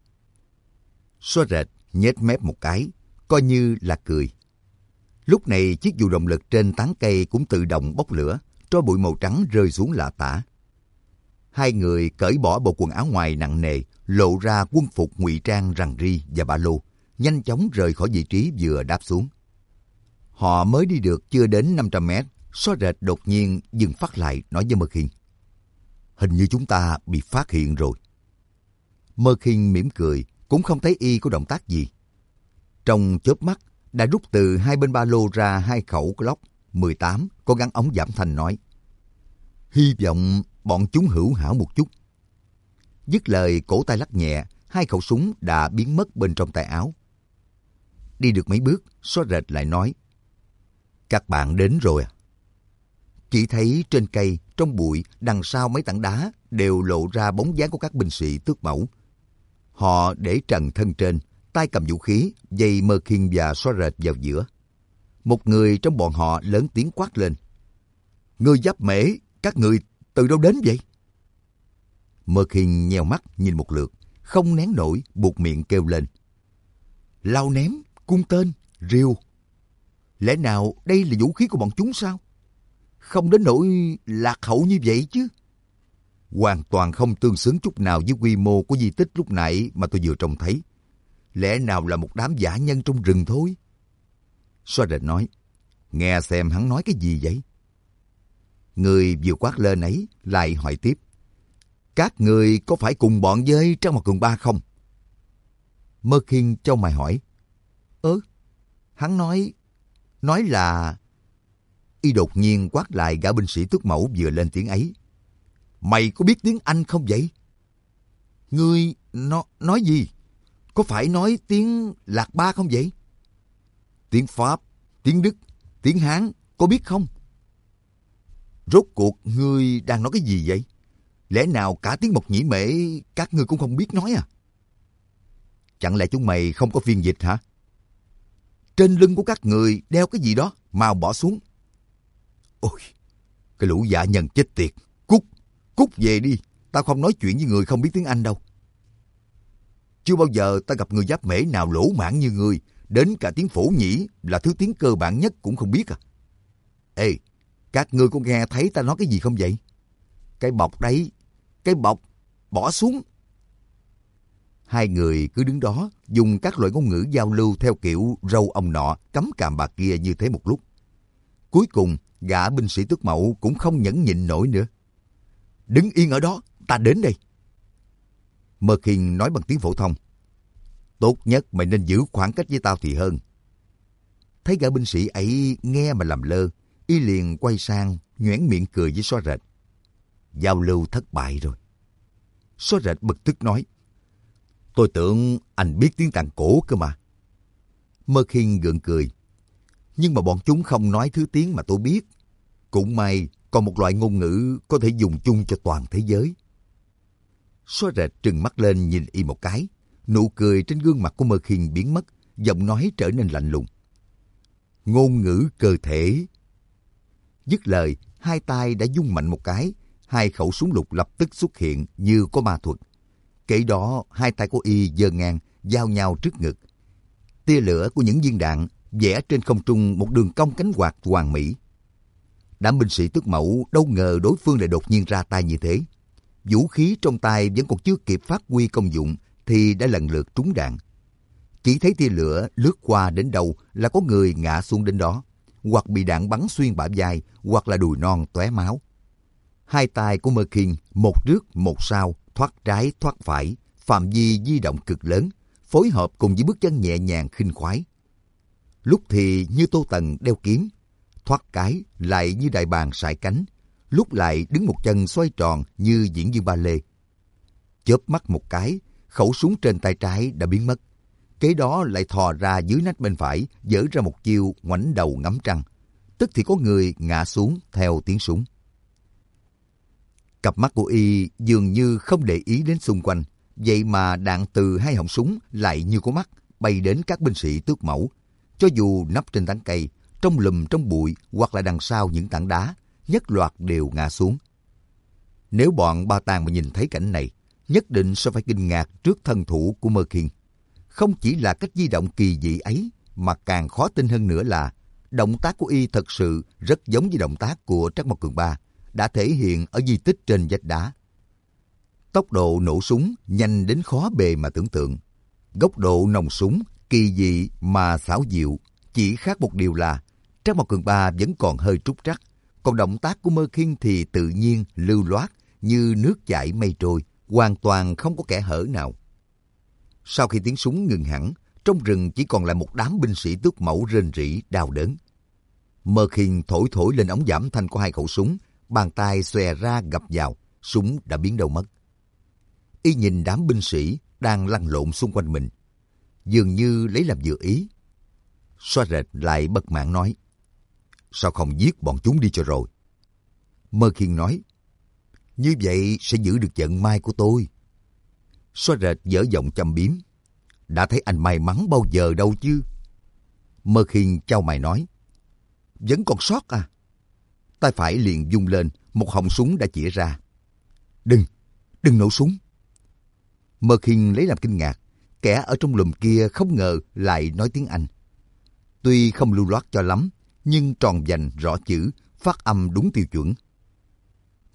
Soret nhếch mép một cái, coi như là cười. Lúc này chiếc dù động lực trên tán cây cũng tự động bốc lửa, tro bụi màu trắng rơi xuống lạ tả. Hai người cởi bỏ bộ quần áo ngoài nặng nề, lộ ra quân phục ngụy trang rằn ri và ba lô, nhanh chóng rời khỏi vị trí vừa đáp xuống. Họ mới đi được chưa đến 500 mét, Soret đột nhiên dừng phát lại nói với Merkin, hình như chúng ta bị phát hiện rồi. Merkin mỉm cười, cũng không thấy y có động tác gì. Trong chớp mắt, đã rút từ hai bên ba lô ra hai khẩu Glock 18 có gắn ống giảm thanh nói, hy vọng bọn chúng hữu hảo một chút. Dứt lời cổ tay lắc nhẹ, hai khẩu súng đã biến mất bên trong tay áo. Đi được mấy bước, Soret lại nói, các bạn đến rồi à? Chỉ thấy trên cây, trong bụi, đằng sau mấy tảng đá đều lộ ra bóng dáng của các binh sĩ tước mẫu. Họ để trần thân trên, tay cầm vũ khí, dây Merkin và Soret vào giữa. Một người trong bọn họ lớn tiếng quát lên, người Giáp Mễ, các người từ đâu đến vậy? Merkin nheo mắt nhìn một lượt, không nén nổi, buột miệng kêu lên, lao ném, cung tên, rìu. Lẽ nào đây là vũ khí của bọn chúng sao? Không đến nỗi lạc hậu như vậy chứ. hoàn toàn không tương xứng chút nào với quy mô của di tích lúc nãy mà tôi vừa trông thấy. Lẽ nào là một đám dã nhân trong rừng thôi? Soren nói, nghe xem hắn nói cái gì vậy? Người vừa quát lên ấy lại hỏi tiếp, các người có phải cùng bọn với Trác Mộc Cường Ba không? Mơ Khiên chau mày hỏi, hắn nói là... Y đột nhiên quát lại gã binh sĩ tước mẫu vừa lên tiếng ấy. Mày có biết tiếng Anh không vậy? Ngươi nói gì? Có phải nói tiếng Lạc Ba không vậy? Tiếng Pháp, tiếng Đức, tiếng Hán, có biết không? Rốt cuộc ngươi đang nói cái gì vậy? Lẽ nào cả tiếng Mộc Nhĩ Mễ các ngươi cũng không biết nói à? Chẳng lẽ chúng mày không có phiên dịch hả? Trên lưng của các người đeo cái gì đó, mau bỏ xuống. Ôi, cái lũ dã nhân chết tiệt. Cút về đi, tao không nói chuyện với người không biết tiếng Anh đâu. Chưa bao giờ ta gặp người Giáp Mễ nào lỗ mãng như ngươi, đến cả tiếng Phổ Nhĩ là thứ tiếng cơ bản nhất cũng không biết à. Ê, các ngươi có nghe thấy ta nói cái gì không vậy? Cái bọc đấy, cái bọc, bỏ xuống. Hai người cứ đứng đó, dùng các loại ngôn ngữ giao lưu theo kiểu râu ông nọ, cắm càm bà kia như thế một lúc. Cuối cùng, gã binh sĩ tước mẫu cũng không nhẫn nhịn nổi nữa. Đứng yên ở đó, ta đến đây. Mơ Khiên nói bằng tiếng phổ thông. Tốt nhất mày nên giữ khoảng cách với tao thì hơn. Thấy gã binh sĩ ấy nghe mà làm lơ, y liền quay sang, nhoẻn miệng cười với Xóa Rệt. Giao lưu thất bại rồi. Xóa Rệt bực tức nói. Tôi tưởng anh biết tiếng Tàn Cổ cơ mà. Mơ Khiên gượng cười. Nhưng mà bọn chúng không nói thứ tiếng mà tôi biết. Cũng may còn một loại ngôn ngữ có thể dùng chung cho toàn thế giới. Xóa Rệt trừng mắt lên nhìn y một cái. Nụ cười trên gương mặt của Mơ Khiên biến mất, giọng nói trở nên lạnh lùng. Ngôn ngữ cơ thể. Dứt lời, hai tay đã vung mạnh một cái, hai khẩu súng lục lập tức xuất hiện như có ma thuật. Kể đó, hai tay của y giơ ngang, giao nhau trước ngực. Tia lửa của những viên đạn vẽ trên không trung một đường cong cánh quạt hoàn mỹ. Đám binh sĩ tước mẫu đâu ngờ đối phương lại đột nhiên ra tay như thế. Vũ khí trong tay vẫn còn chưa kịp phát huy công dụng thì đã lần lượt trúng đạn. Chỉ thấy tia lửa lướt qua đến đâu là có người ngã xuống đến đó, hoặc bị đạn bắn xuyên bả vai, hoặc là đùi non tóe máu. Hai tay của Mơ Khiên một trước một sau, thoát trái thoát phải, phạm vi di động cực lớn, phối hợp cùng với bước chân nhẹ nhàng khinh khoái. Lúc thì như Tô Tần đeo kiếm, thoát cái lại như đại bàng sải cánh, lúc lại đứng một chân xoay tròn như diễn viên ba lê. Chớp mắt một cái, khẩu súng trên tay trái đã biến mất. Kế đó lại thò ra dưới nách bên phải, giở ra một chiêu ngoảnh đầu ngắm trăng. Tức thì có người ngã xuống theo tiếng súng. Cặp mắt của y dường như không để ý đến xung quanh, vậy mà đạn từ hai họng súng lại như có mắt bay đến các binh sĩ tước mẫu. Cho dù nấp trên tán cây, trong lùm trong bụi hoặc là đằng sau những tảng đá, nhất loạt đều ngã xuống. Nếu bọn Ba Tàng mà nhìn thấy cảnh này, nhất định sẽ phải kinh ngạc trước thân thủ của Mơ Khiên. Không chỉ là cách di động kỳ dị ấy, mà càng khó tin hơn nữa là động tác của y thật sự rất giống với động tác của Trác Mộc Cường Ba, đã thể hiện ở di tích trên vách đá. Tốc độ nổ súng nhanh đến khó bề mà tưởng tượng. Góc độ nòng súng kỳ dị mà xảo diệu, chỉ khác một điều là Trác Mộc Cường Ba vẫn còn hơi trúc trắc, còn động tác của Mơ Khiên thì tự nhiên, lưu loát như nước chảy mây trôi, hoàn toàn không có kẽ hở nào. Sau khi tiếng súng ngừng hẳn, trong rừng chỉ còn lại một đám binh sĩ tước mẫu rên rỉ đau đớn. Mơ Khiên thổi lên ống giảm thanh của hai khẩu súng, bàn tay xòe ra gập vào, súng đã biến đâu mất. Y nhìn đám binh sĩ đang lăn lộn xung quanh mình, dường như lấy làm vừa ý. Xóa Rệt lại bất mãn nói, sao không giết bọn chúng đi cho rồi? Mơ Khiên nói, như vậy sẽ giữ được vận may của tôi. Xóa Rệt dở giọng châm biếm, đã thấy anh may mắn bao giờ đâu chứ. Mơ Khiên chau mày nói, vẫn còn sót à? Tay phải liền vung lên, một họng súng đã chĩa ra. Đừng nổ súng. Mơ Khiên lấy làm kinh ngạc, kẻ ở trong lùm kia không ngờ lại nói tiếng Anh. Tuy không lưu loát cho lắm, nhưng tròn vành rõ chữ, phát âm đúng tiêu chuẩn.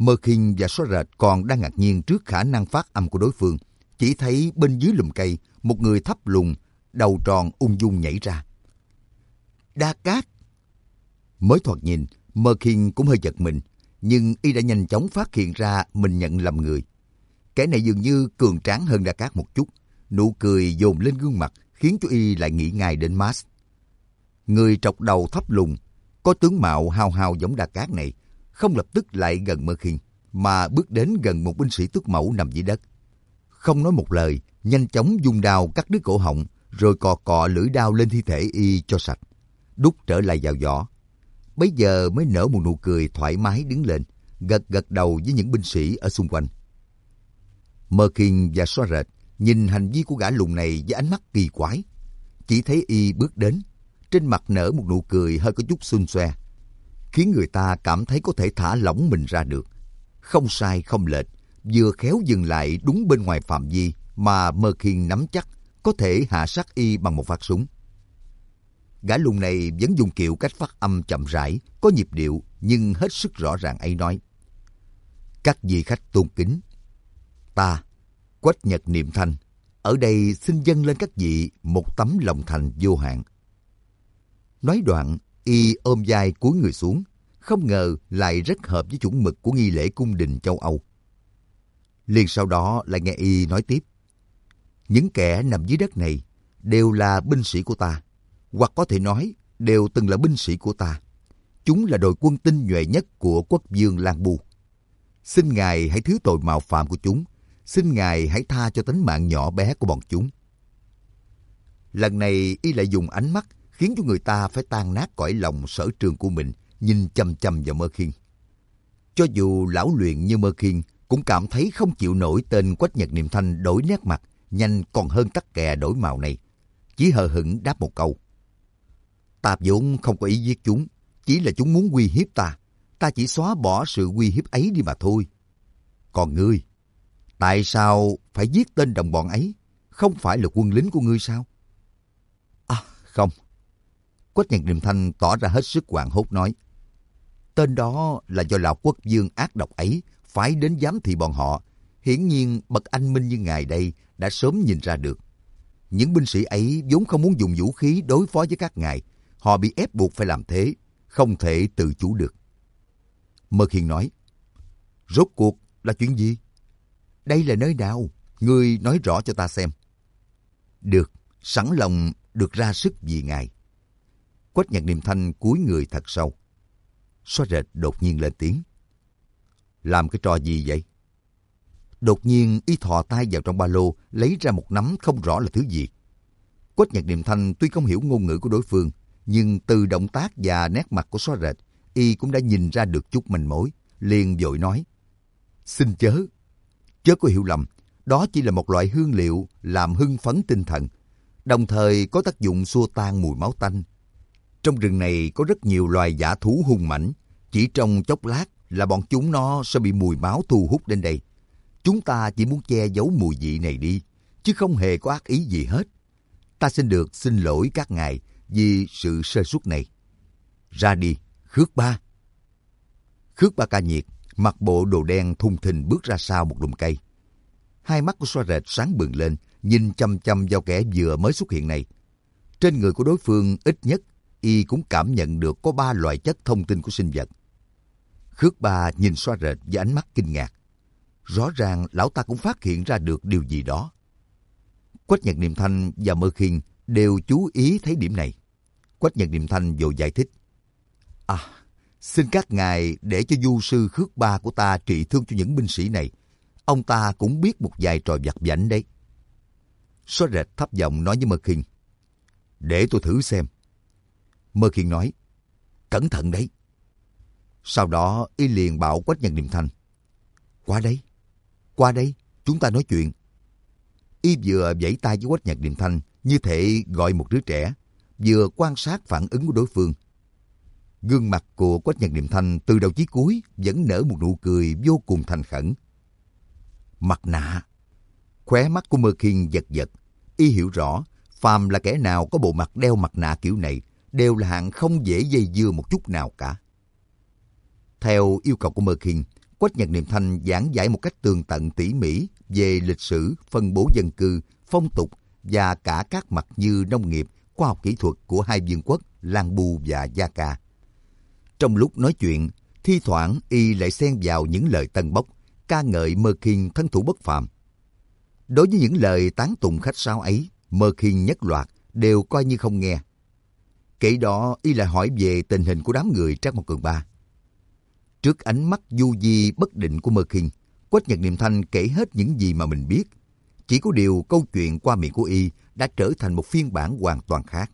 Mơ Khiên và Xóa Rệt còn đang ngạc nhiên trước khả năng phát âm của đối phương. Chỉ thấy bên dưới lùm cây, một người thấp lùn, đầu tròn ung dung nhảy ra. Đa Cát! Mới thoạt nhìn, Mơ Khiên cũng hơi giật mình, nhưng y đã nhanh chóng phát hiện ra mình nhận lầm người. Kẻ này dường như cường tráng hơn Đa Cát một chút, nụ cười dồn lên gương mặt khiến cho y lại nghĩ ngay đến Max. Người trọc đầu thấp lùn, có tướng mạo hao hao giống Đa Cát này, không lập tức lại gần Mơ Khiên, mà bước đến gần một binh sĩ tước mẫu nằm dưới đất. Không nói một lời, nhanh chóng dùng đao cắt đứt cổ họng, rồi cọ cọ lưỡi đao lên thi thể y cho sạch, đút trở lại vào vỏ. Bấy giờ mới nở một nụ cười thoải mái đứng lên, gật gật đầu với những binh sĩ ở xung quanh. Mơ Khiên và Xóa Rệt nhìn hành vi của gã lùn này với ánh mắt kỳ quái. Chỉ thấy y bước đến, trên mặt nở một nụ cười hơi có chút xun xoe, khiến người ta cảm thấy có thể thả lỏng mình ra được. Không sai không lệch, vừa khéo dừng lại đúng bên ngoài phạm vi mà Mơ Khiên nắm chắc có thể hạ sát y bằng một phát súng. Gã lùn này vẫn dùng kiểu cách phát âm chậm rãi, có nhịp điệu nhưng hết sức rõ ràng ấy nói: Các vị khách tôn kính, ta, Quách Nhật Niệm Thanh, ở đây xin dâng lên các vị một tấm lòng thành vô hạn. Nói đoạn, y ôm vai cúi người xuống, không ngờ lại rất hợp với chuẩn mực của nghi lễ cung đình châu Âu. Liền sau đó lại nghe y nói tiếp: Những kẻ nằm dưới đất này đều là binh sĩ của ta, hoặc có thể nói đều từng là binh sĩ của ta. Chúng là đội quân tinh nhuệ nhất của quốc vương Lan Bu. Xin Ngài hãy thứ tội mạo phạm của chúng, xin Ngài hãy tha cho tính mạng nhỏ bé của bọn chúng. Lần này y lại dùng ánh mắt khiến cho người ta phải tan nát cõi lòng sở trường của mình, nhìn chăm chăm vào Mơ Khiên. Cho dù lão luyện như Mơ Khiên cũng cảm thấy không chịu nổi tên Quách Nhật Niệm Thanh đổi nét mặt nhanh còn hơn tắc kè đổi màu này. Chỉ hờ hững đáp một câu: Ta vốn không có ý giết chúng, chỉ là chúng muốn uy hiếp ta. Ta chỉ xóa bỏ sự uy hiếp ấy đi mà thôi. Còn ngươi, tại sao phải giết tên đồng bọn ấy? Không phải là quân lính của ngươi sao? À, không. Quách Nhật Niệm Thanh tỏ ra hết sức hoảng hốt nói: Tên đó là do lão quốc vương ác độc ấy phái đến giám thị bọn họ. Hiển nhiên bậc anh minh như ngài đây đã sớm nhìn ra được. Những binh sĩ ấy vốn không muốn dùng vũ khí đối phó với các ngài. Họ bị ép buộc phải làm thế, không thể tự chủ được. Mơ Khiên nói: Rốt cuộc là chuyện gì? Đây là nơi nào? Ngươi nói rõ cho ta xem. Được, sẵn lòng được ra sức vì ngài. Quách Nhật Niệm Thanh cúi người thật sâu. Xóa Rệt đột nhiên lên tiếng: Làm cái trò gì vậy? Đột nhiên y thò tay vào trong ba lô, lấy ra một nắm không rõ là thứ gì. Quách Nhật Niệm Thanh tuy không hiểu ngôn ngữ của đối phương, nhưng từ động tác và nét mặt của Xóa Rệt, y cũng đã nhìn ra được chút manh mối, liền vội nói: Xin chớ có hiểu lầm, đó chỉ là một loại hương liệu làm hưng phấn tinh thần, đồng thời có tác dụng xua tan mùi máu tanh. Trong rừng này có rất nhiều loài dã thú hung mãnh, chỉ trong chốc lát là bọn chúng nó sẽ bị mùi máu thu hút đến đây. Chúng ta chỉ muốn che giấu mùi vị này đi, chứ không hề có ác ý gì hết. Ta xin lỗi các ngài vì sự sơ suất này. Ra đi, Khước Ba. Khước Ba Ca Nhiệt mặc bộ đồ đen thùng thình bước ra sau một lùm cây. Hai mắt của Xóa Rệt sáng bừng lên, nhìn chăm chăm vào kẻ vừa mới xuất hiện này. Trên người của đối phương ít nhất y cũng cảm nhận được có 3 loại chất thông tin của sinh vật. Khước Ba nhìn Xóa Rệt với ánh mắt kinh ngạc. Rõ ràng lão ta cũng phát hiện ra được điều gì đó. Quách Nhật Niệm Thanh và Mơ Khiên đều chú ý thấy điểm này. Quách Nhật Niệm Thanh vội giải thích: Xin các ngài để cho du sư Khước Ba của ta trị thương cho những binh sĩ này. Ông ta cũng biết một vài trò vặt vãnh đấy. Xóa Rệt thấp giọng nói với Mơ Khiên: Để tôi thử xem. Mơ Khiên nói: Cẩn thận đấy. Sau đó y liền bảo Quách Nhật Niệm Thanh: Qua đây, chúng ta nói chuyện. Y vừa vẫy tay với Quách Nhật Niệm Thanh như thể gọi một đứa trẻ, vừa quan sát phản ứng của đối phương. Gương mặt của Quách Nhật Niệm Thanh từ đầu chí cuối vẫn nở một nụ cười vô cùng thành khẩn. Mặt nạ. Khóe mắt của Mơ Khiên giật giật. Y hiểu rõ, phàm là kẻ nào có bộ mặt đeo mặt nạ kiểu này đều là hạng không dễ dây dưa một chút nào cả. Theo yêu cầu của Mơ Khiên, Quách Nhật Niệm Thanh giảng giải một cách tường tận tỉ mỉ về lịch sử, phân bố dân cư, phong tục và cả các mặt như nông nghiệp, khoa học kỹ thuật của hai vương quốc Lan Bu và Gia Ca. Trong lúc nói chuyện, thi thoảng y lại xen vào những lời tân bốc, ca ngợi Mơ Khiên thân thủ bất phàm. Đối với những lời tán tụng khách sáo ấy, Mơ Khiên nhất loạt đều coi như không nghe. Kể đó y lại hỏi về tình hình của đám người Trác Mộc Cường Ba. Trước ánh mắt du di bất định của Mơ Khiên, Quách Nhật Niệm Thanh kể hết những gì mà mình biết. Chỉ có điều câu chuyện qua miệng của y đã trở thành một phiên bản hoàn toàn khác.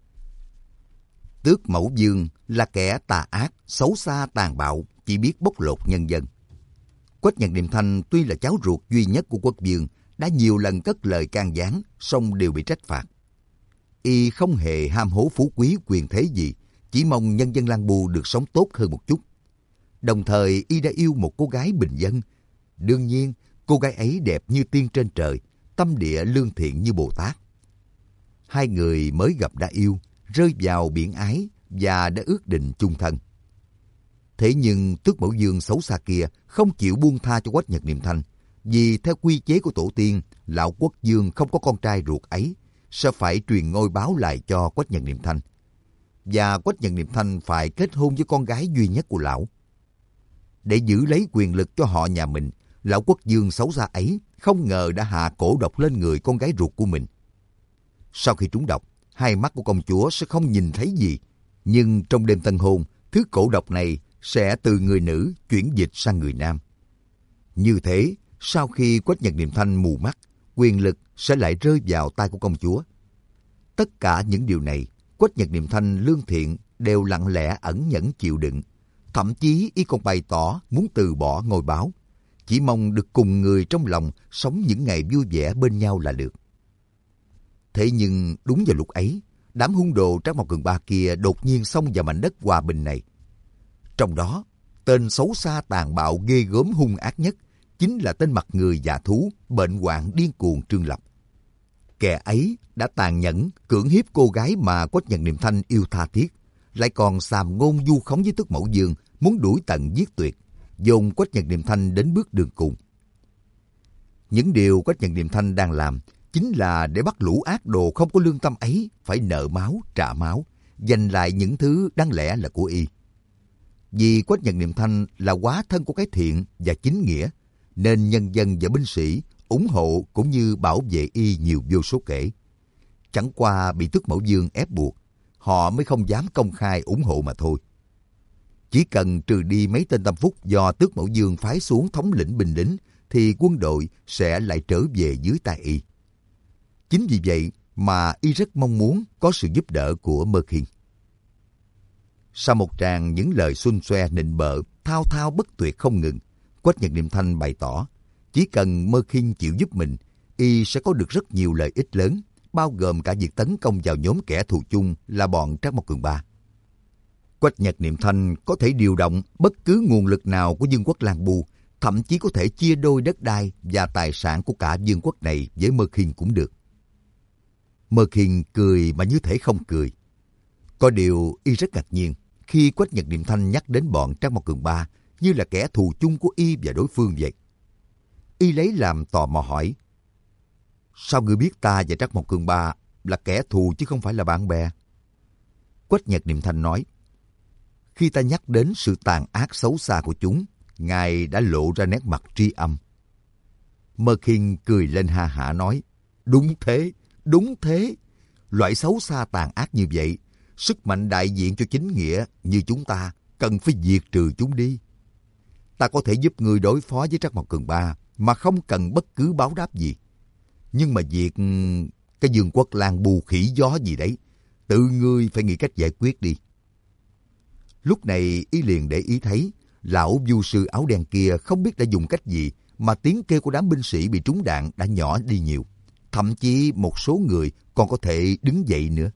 Tước Mẫu Dương là kẻ tà ác, xấu xa, tàn bạo, chỉ biết bóc lột nhân dân. Quách Nhật Niệm Thanh tuy là cháu ruột duy nhất của quốc vương, đã nhiều lần cất lời can gián, song đều bị trách phạt. Y không hề ham hố phú quý quyền thế gì, chỉ mong nhân dân Lan Bu được sống tốt hơn một chút. Đồng thời y đã yêu một cô gái bình dân. Đương nhiên, cô gái ấy đẹp như tiên trên trời, tâm địa lương thiện như Bồ Tát. Hai người mới gặp đã yêu, rơi vào biển ái và đã ước định chung thân. Thế nhưng Tước Mẫu Dương xấu xa kia không chịu buông tha cho Quách Nhật Niệm Thanh, vì theo quy chế của tổ tiên, lão quốc vương không có con trai ruột ấy, sẽ phải truyền ngôi báo lại cho Quách Nhật Niệm Thanh. Và Quách Nhật Niệm Thanh phải kết hôn với con gái duy nhất của lão. Để giữ lấy quyền lực cho họ nhà mình, lão quốc vương xấu xa ấy không ngờ đã hạ cổ độc lên người con gái ruột của mình. Sau khi trúng độc, hai mắt của công chúa sẽ không nhìn thấy gì, nhưng trong đêm tân hôn, thứ cổ độc này sẽ từ người nữ chuyển dịch sang người nam. Như thế, sau khi Quách Nhật Niệm Thanh mù mắt, quyền lực sẽ lại rơi vào tay của công chúa. Tất cả những điều này, Quách Nhật Niệm Thanh lương thiện đều lặng lẽ ẩn nhẫn chịu đựng. Thậm chí y còn bày tỏ muốn từ bỏ ngôi báo, chỉ mong được cùng người trong lòng sống những ngày vui vẻ bên nhau là được. Thế nhưng đúng vào lúc ấy, đám hung đồ Trác Mộc Cường Ba kia đột nhiên xông vào mảnh đất hòa bình này. Trong đó, tên xấu xa tàn bạo ghê gớm hung ác nhất chính là tên mặt người dạ thú, bệnh hoạn điên cuồng Trương Lập. Kẻ ấy đã tàn nhẫn cưỡng hiếp cô gái mà Quách Nhật Niệm Thanh yêu tha thiết, lại còn xàm ngôn vu khống với Tước Mẫu Dương, muốn đuổi tận giết tuyệt, dồn Quách Nhật Niệm Thanh đến bước đường cùng. Những điều Quách Nhật Niệm Thanh đang làm chính là để bắt lũ ác đồ không có lương tâm ấy phải nợ máu trả máu, giành lại những thứ đáng lẽ là của y. Vì Quách Nhật Niệm Thanh là hóa thân của cái thiện và chính nghĩa, nên nhân dân và binh sĩ ủng hộ cũng như bảo vệ y nhiều vô số kể. Chẳng qua bị Tước Mẫu Dương ép buộc, họ mới không dám công khai ủng hộ mà thôi. Chỉ cần trừ đi mấy tên tâm phúc do Tước Mẫu Dương phái xuống thống lĩnh binh lính, thì quân đội sẽ lại trở về dưới tay y. Chính vì vậy mà y rất mong muốn có sự giúp đỡ của Mơ Khiên. Sau một tràng những lời xuân xoe nịnh bợ, thao thao bất tuyệt không ngừng, Quách Nhật Niệm Thanh bày tỏ, chỉ cần Mơ Khiên chịu giúp mình, y sẽ có được rất nhiều lợi ích lớn, bao gồm cả việc tấn công vào nhóm kẻ thù chung là bọn Trác Mộc Cường Ba. Quách Nhật Niệm Thanh có thể điều động bất cứ nguồn lực nào của vương quốc Lan Bu, thậm chí có thể chia đôi đất đai và tài sản của cả vương quốc này với Mơ Khiên cũng được. Mơ Khiên cười mà như thể không cười. Có điều y rất ngạc nhiên khi Quách Nhật Niệm Thanh nhắc đến bọn Trác Mộc Cường Ba như là kẻ thù chung của y và đối phương vậy. Y lấy làm tò mò hỏi, sao ngươi biết ta và Trác Mộc Cường Ba là kẻ thù chứ không phải là bạn bè? Quách Nhật Niệm Thanh nói, khi ta nhắc đến sự tàn ác xấu xa của chúng, Ngài đã lộ ra nét mặt tri âm. Mơ Khiên cười lên ha hả nói, đúng thế, đúng thế. Loại xấu xa tàn ác như vậy, sức mạnh đại diện cho chính nghĩa như chúng ta cần phải diệt trừ chúng đi. Ta có thể giúp ngươi đối phó với Trác Mộc Cường Ba mà không cần bất cứ báo đáp gì. Nhưng mà việc cái vương quốc Lan Bu khỉ gió gì đấy, tự ngươi phải nghĩ cách giải quyết đi. Lúc này y liền để ý thấy lão vu sư áo đen kia không biết đã dùng cách gì mà tiếng kêu của đám binh sĩ bị trúng đạn đã nhỏ đi nhiều. Thậm chí một số người còn có thể đứng dậy nữa.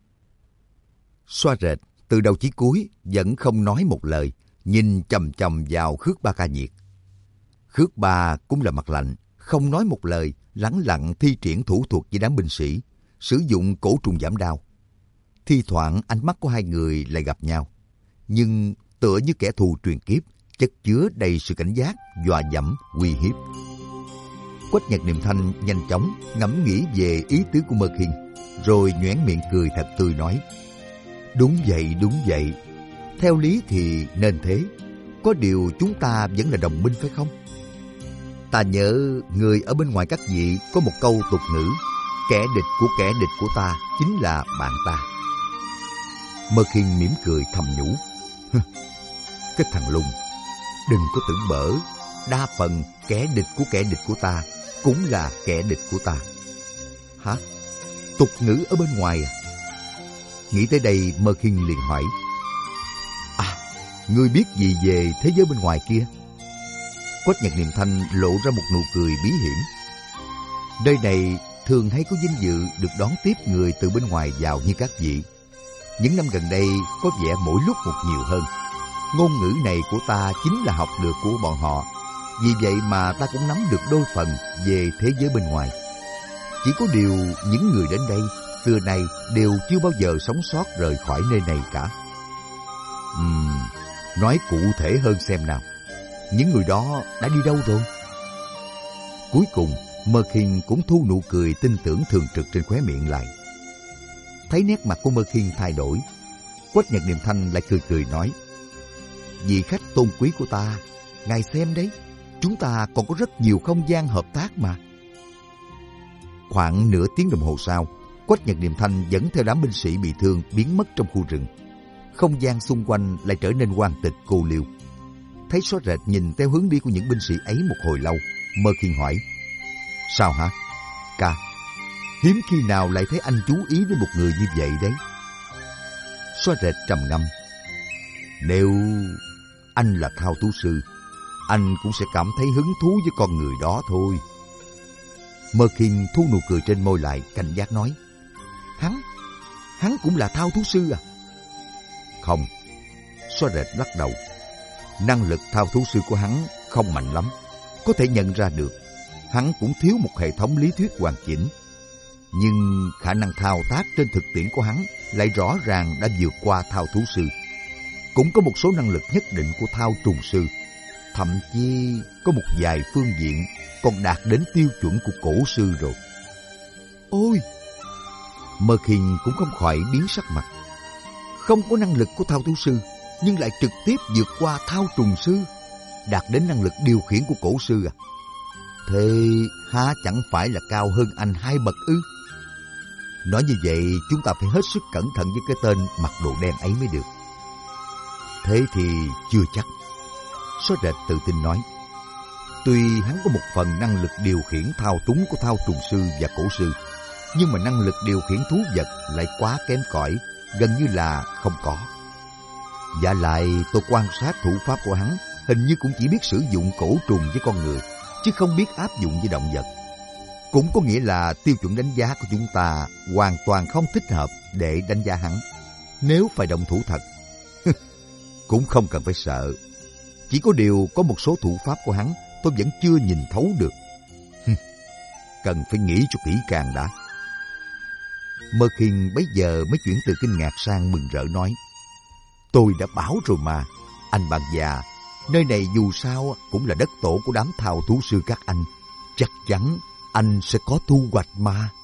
Xoa rệt từ đầu chí cuối vẫn không nói một lời, nhìn chằm chằm vào Khước Ba Ca Nhiệt. Khước Ba cũng là mặt lạnh, không nói một lời, lẳng lặng thi triển thủ thuật với đám binh sĩ, sử dụng cổ trùng giảm đau. Thi thoảng ánh mắt của hai người lại gặp nhau, nhưng tựa như kẻ thù truyền kiếp, chất chứa đầy sự cảnh giác, dọa dẫm, uy hiếp. Quách Nhật Niệm Thanh nhanh chóng ngẫm nghĩ về ý tứ của Mơ Khiên, rồi nhoẻn miệng cười thật tươi nói: đúng vậy. Theo lý thì nên thế. Có điều chúng ta vẫn là đồng minh phải không? Ta nhớ người ở bên ngoài các vị có một câu tục ngữ: kẻ địch của ta chính là bạn ta. Mơ Khiên mỉm cười thầm nhủ: cái thằng Lùng, đừng có tưởng bở, đa phần kẻ địch của ta cũng là kẻ địch của ta. Hả? Tục ngữ ở bên ngoài à? Nghĩ tới đây, Mơ Khiên liền hỏi: ngươi biết gì về thế giới bên ngoài kia? Quách Nhật Niệm Thanh lộ ra một nụ cười bí hiểm. Nơi này thường hay có vinh dự được đón tiếp người từ bên ngoài vào như các vị. Những năm gần đây có vẻ mỗi lúc một nhiều hơn. Ngôn ngữ này của ta chính là học được của bọn họ. Vì vậy mà ta cũng nắm được đôi phần về thế giới bên ngoài. Chỉ có điều những người đến đây xưa nay đều chưa bao giờ sống sót rời khỏi nơi này cả. Nói cụ thể hơn xem nào. Những người đó đã đi đâu rồi? Cuối cùng, Mơ Khiên cũng thu nụ cười tin tưởng thường trực trên khóe miệng lại. Thấy nét mặt của Mơ Khiên thay đổi, Quách Nhật Niệm Thanh lại cười nói: vị khách tôn quý của ta, ngài xem đấy, chúng ta còn có rất nhiều không gian hợp tác mà. Khoảng nửa tiếng đồng hồ sau, Quách Nhật Niệm Thanh dẫn theo đám binh sĩ bị thương biến mất trong khu rừng. Không gian xung quanh lại trở nên hoang tịch cô liêu. Thấy Xóa Rệt nhìn theo hướng đi của những binh sĩ ấy một hồi lâu, Mơ Khiên hỏi: sao hả? Ca, hiếm khi nào lại thấy anh chú ý đến một người như vậy đấy. Xóa Rệt trầm ngâm: nếu anh là thao thú sư, anh cũng sẽ cảm thấy hứng thú với con người đó thôi. Mơ Khiên thu nụ cười trên môi lại, cảnh giác nói: Hắn cũng là thao thú sư à? Không. Xóa Rệt lắc đầu: năng lực thao thú sư của hắn không mạnh lắm. Có thể nhận ra được, hắn cũng thiếu một hệ thống lý thuyết hoàn chỉnh. Nhưng khả năng thao tác trên thực tiễn của hắn lại rõ ràng đã vượt qua thao thú sư. Cũng có một số năng lực nhất định của thao trùng sư. Thậm chí có một vài phương diện còn đạt đến tiêu chuẩn của cổ sư rồi. Ôi! Mơ Khiên cũng không khỏi biến sắc mặt. Không có năng lực của thao thú sư, nhưng lại trực tiếp vượt qua thao trùng sư, đạt đến năng lực điều khiển của cổ sư à? Thế há chẳng phải là cao hơn anh 2 bậc ư? Nói như vậy, chúng ta phải hết sức cẩn thận với cái tên mặc đồ đen ấy mới được. Thế thì chưa chắc. Xóa Rệt tự tin nói: tuy hắn có một phần năng lực điều khiển thao túng của thao trùng sư và cổ sư, nhưng mà năng lực điều khiển thú vật lại quá kém cỏi, gần như là không có. Và lại tôi quan sát thủ pháp của hắn, hình như cũng chỉ biết sử dụng cổ trùng với con người, chứ không biết áp dụng với động vật. Cũng có nghĩa là tiêu chuẩn đánh giá của chúng ta hoàn toàn không thích hợp để đánh giá hắn. Nếu phải động thủ thật, cũng không cần phải sợ. Chỉ có điều có một số thủ pháp của hắn tôi vẫn chưa nhìn thấu được. Cần phải nghĩ cho kỹ càng đã. Mơ Khiên bấy giờ mới chuyển từ kinh ngạc sang mừng rỡ nói: tôi đã bảo rồi mà, anh bạn già, nơi này dù sao cũng là đất tổ của đám thao thú sư các anh. Chắc chắn anh sẽ có thu hoạch mà.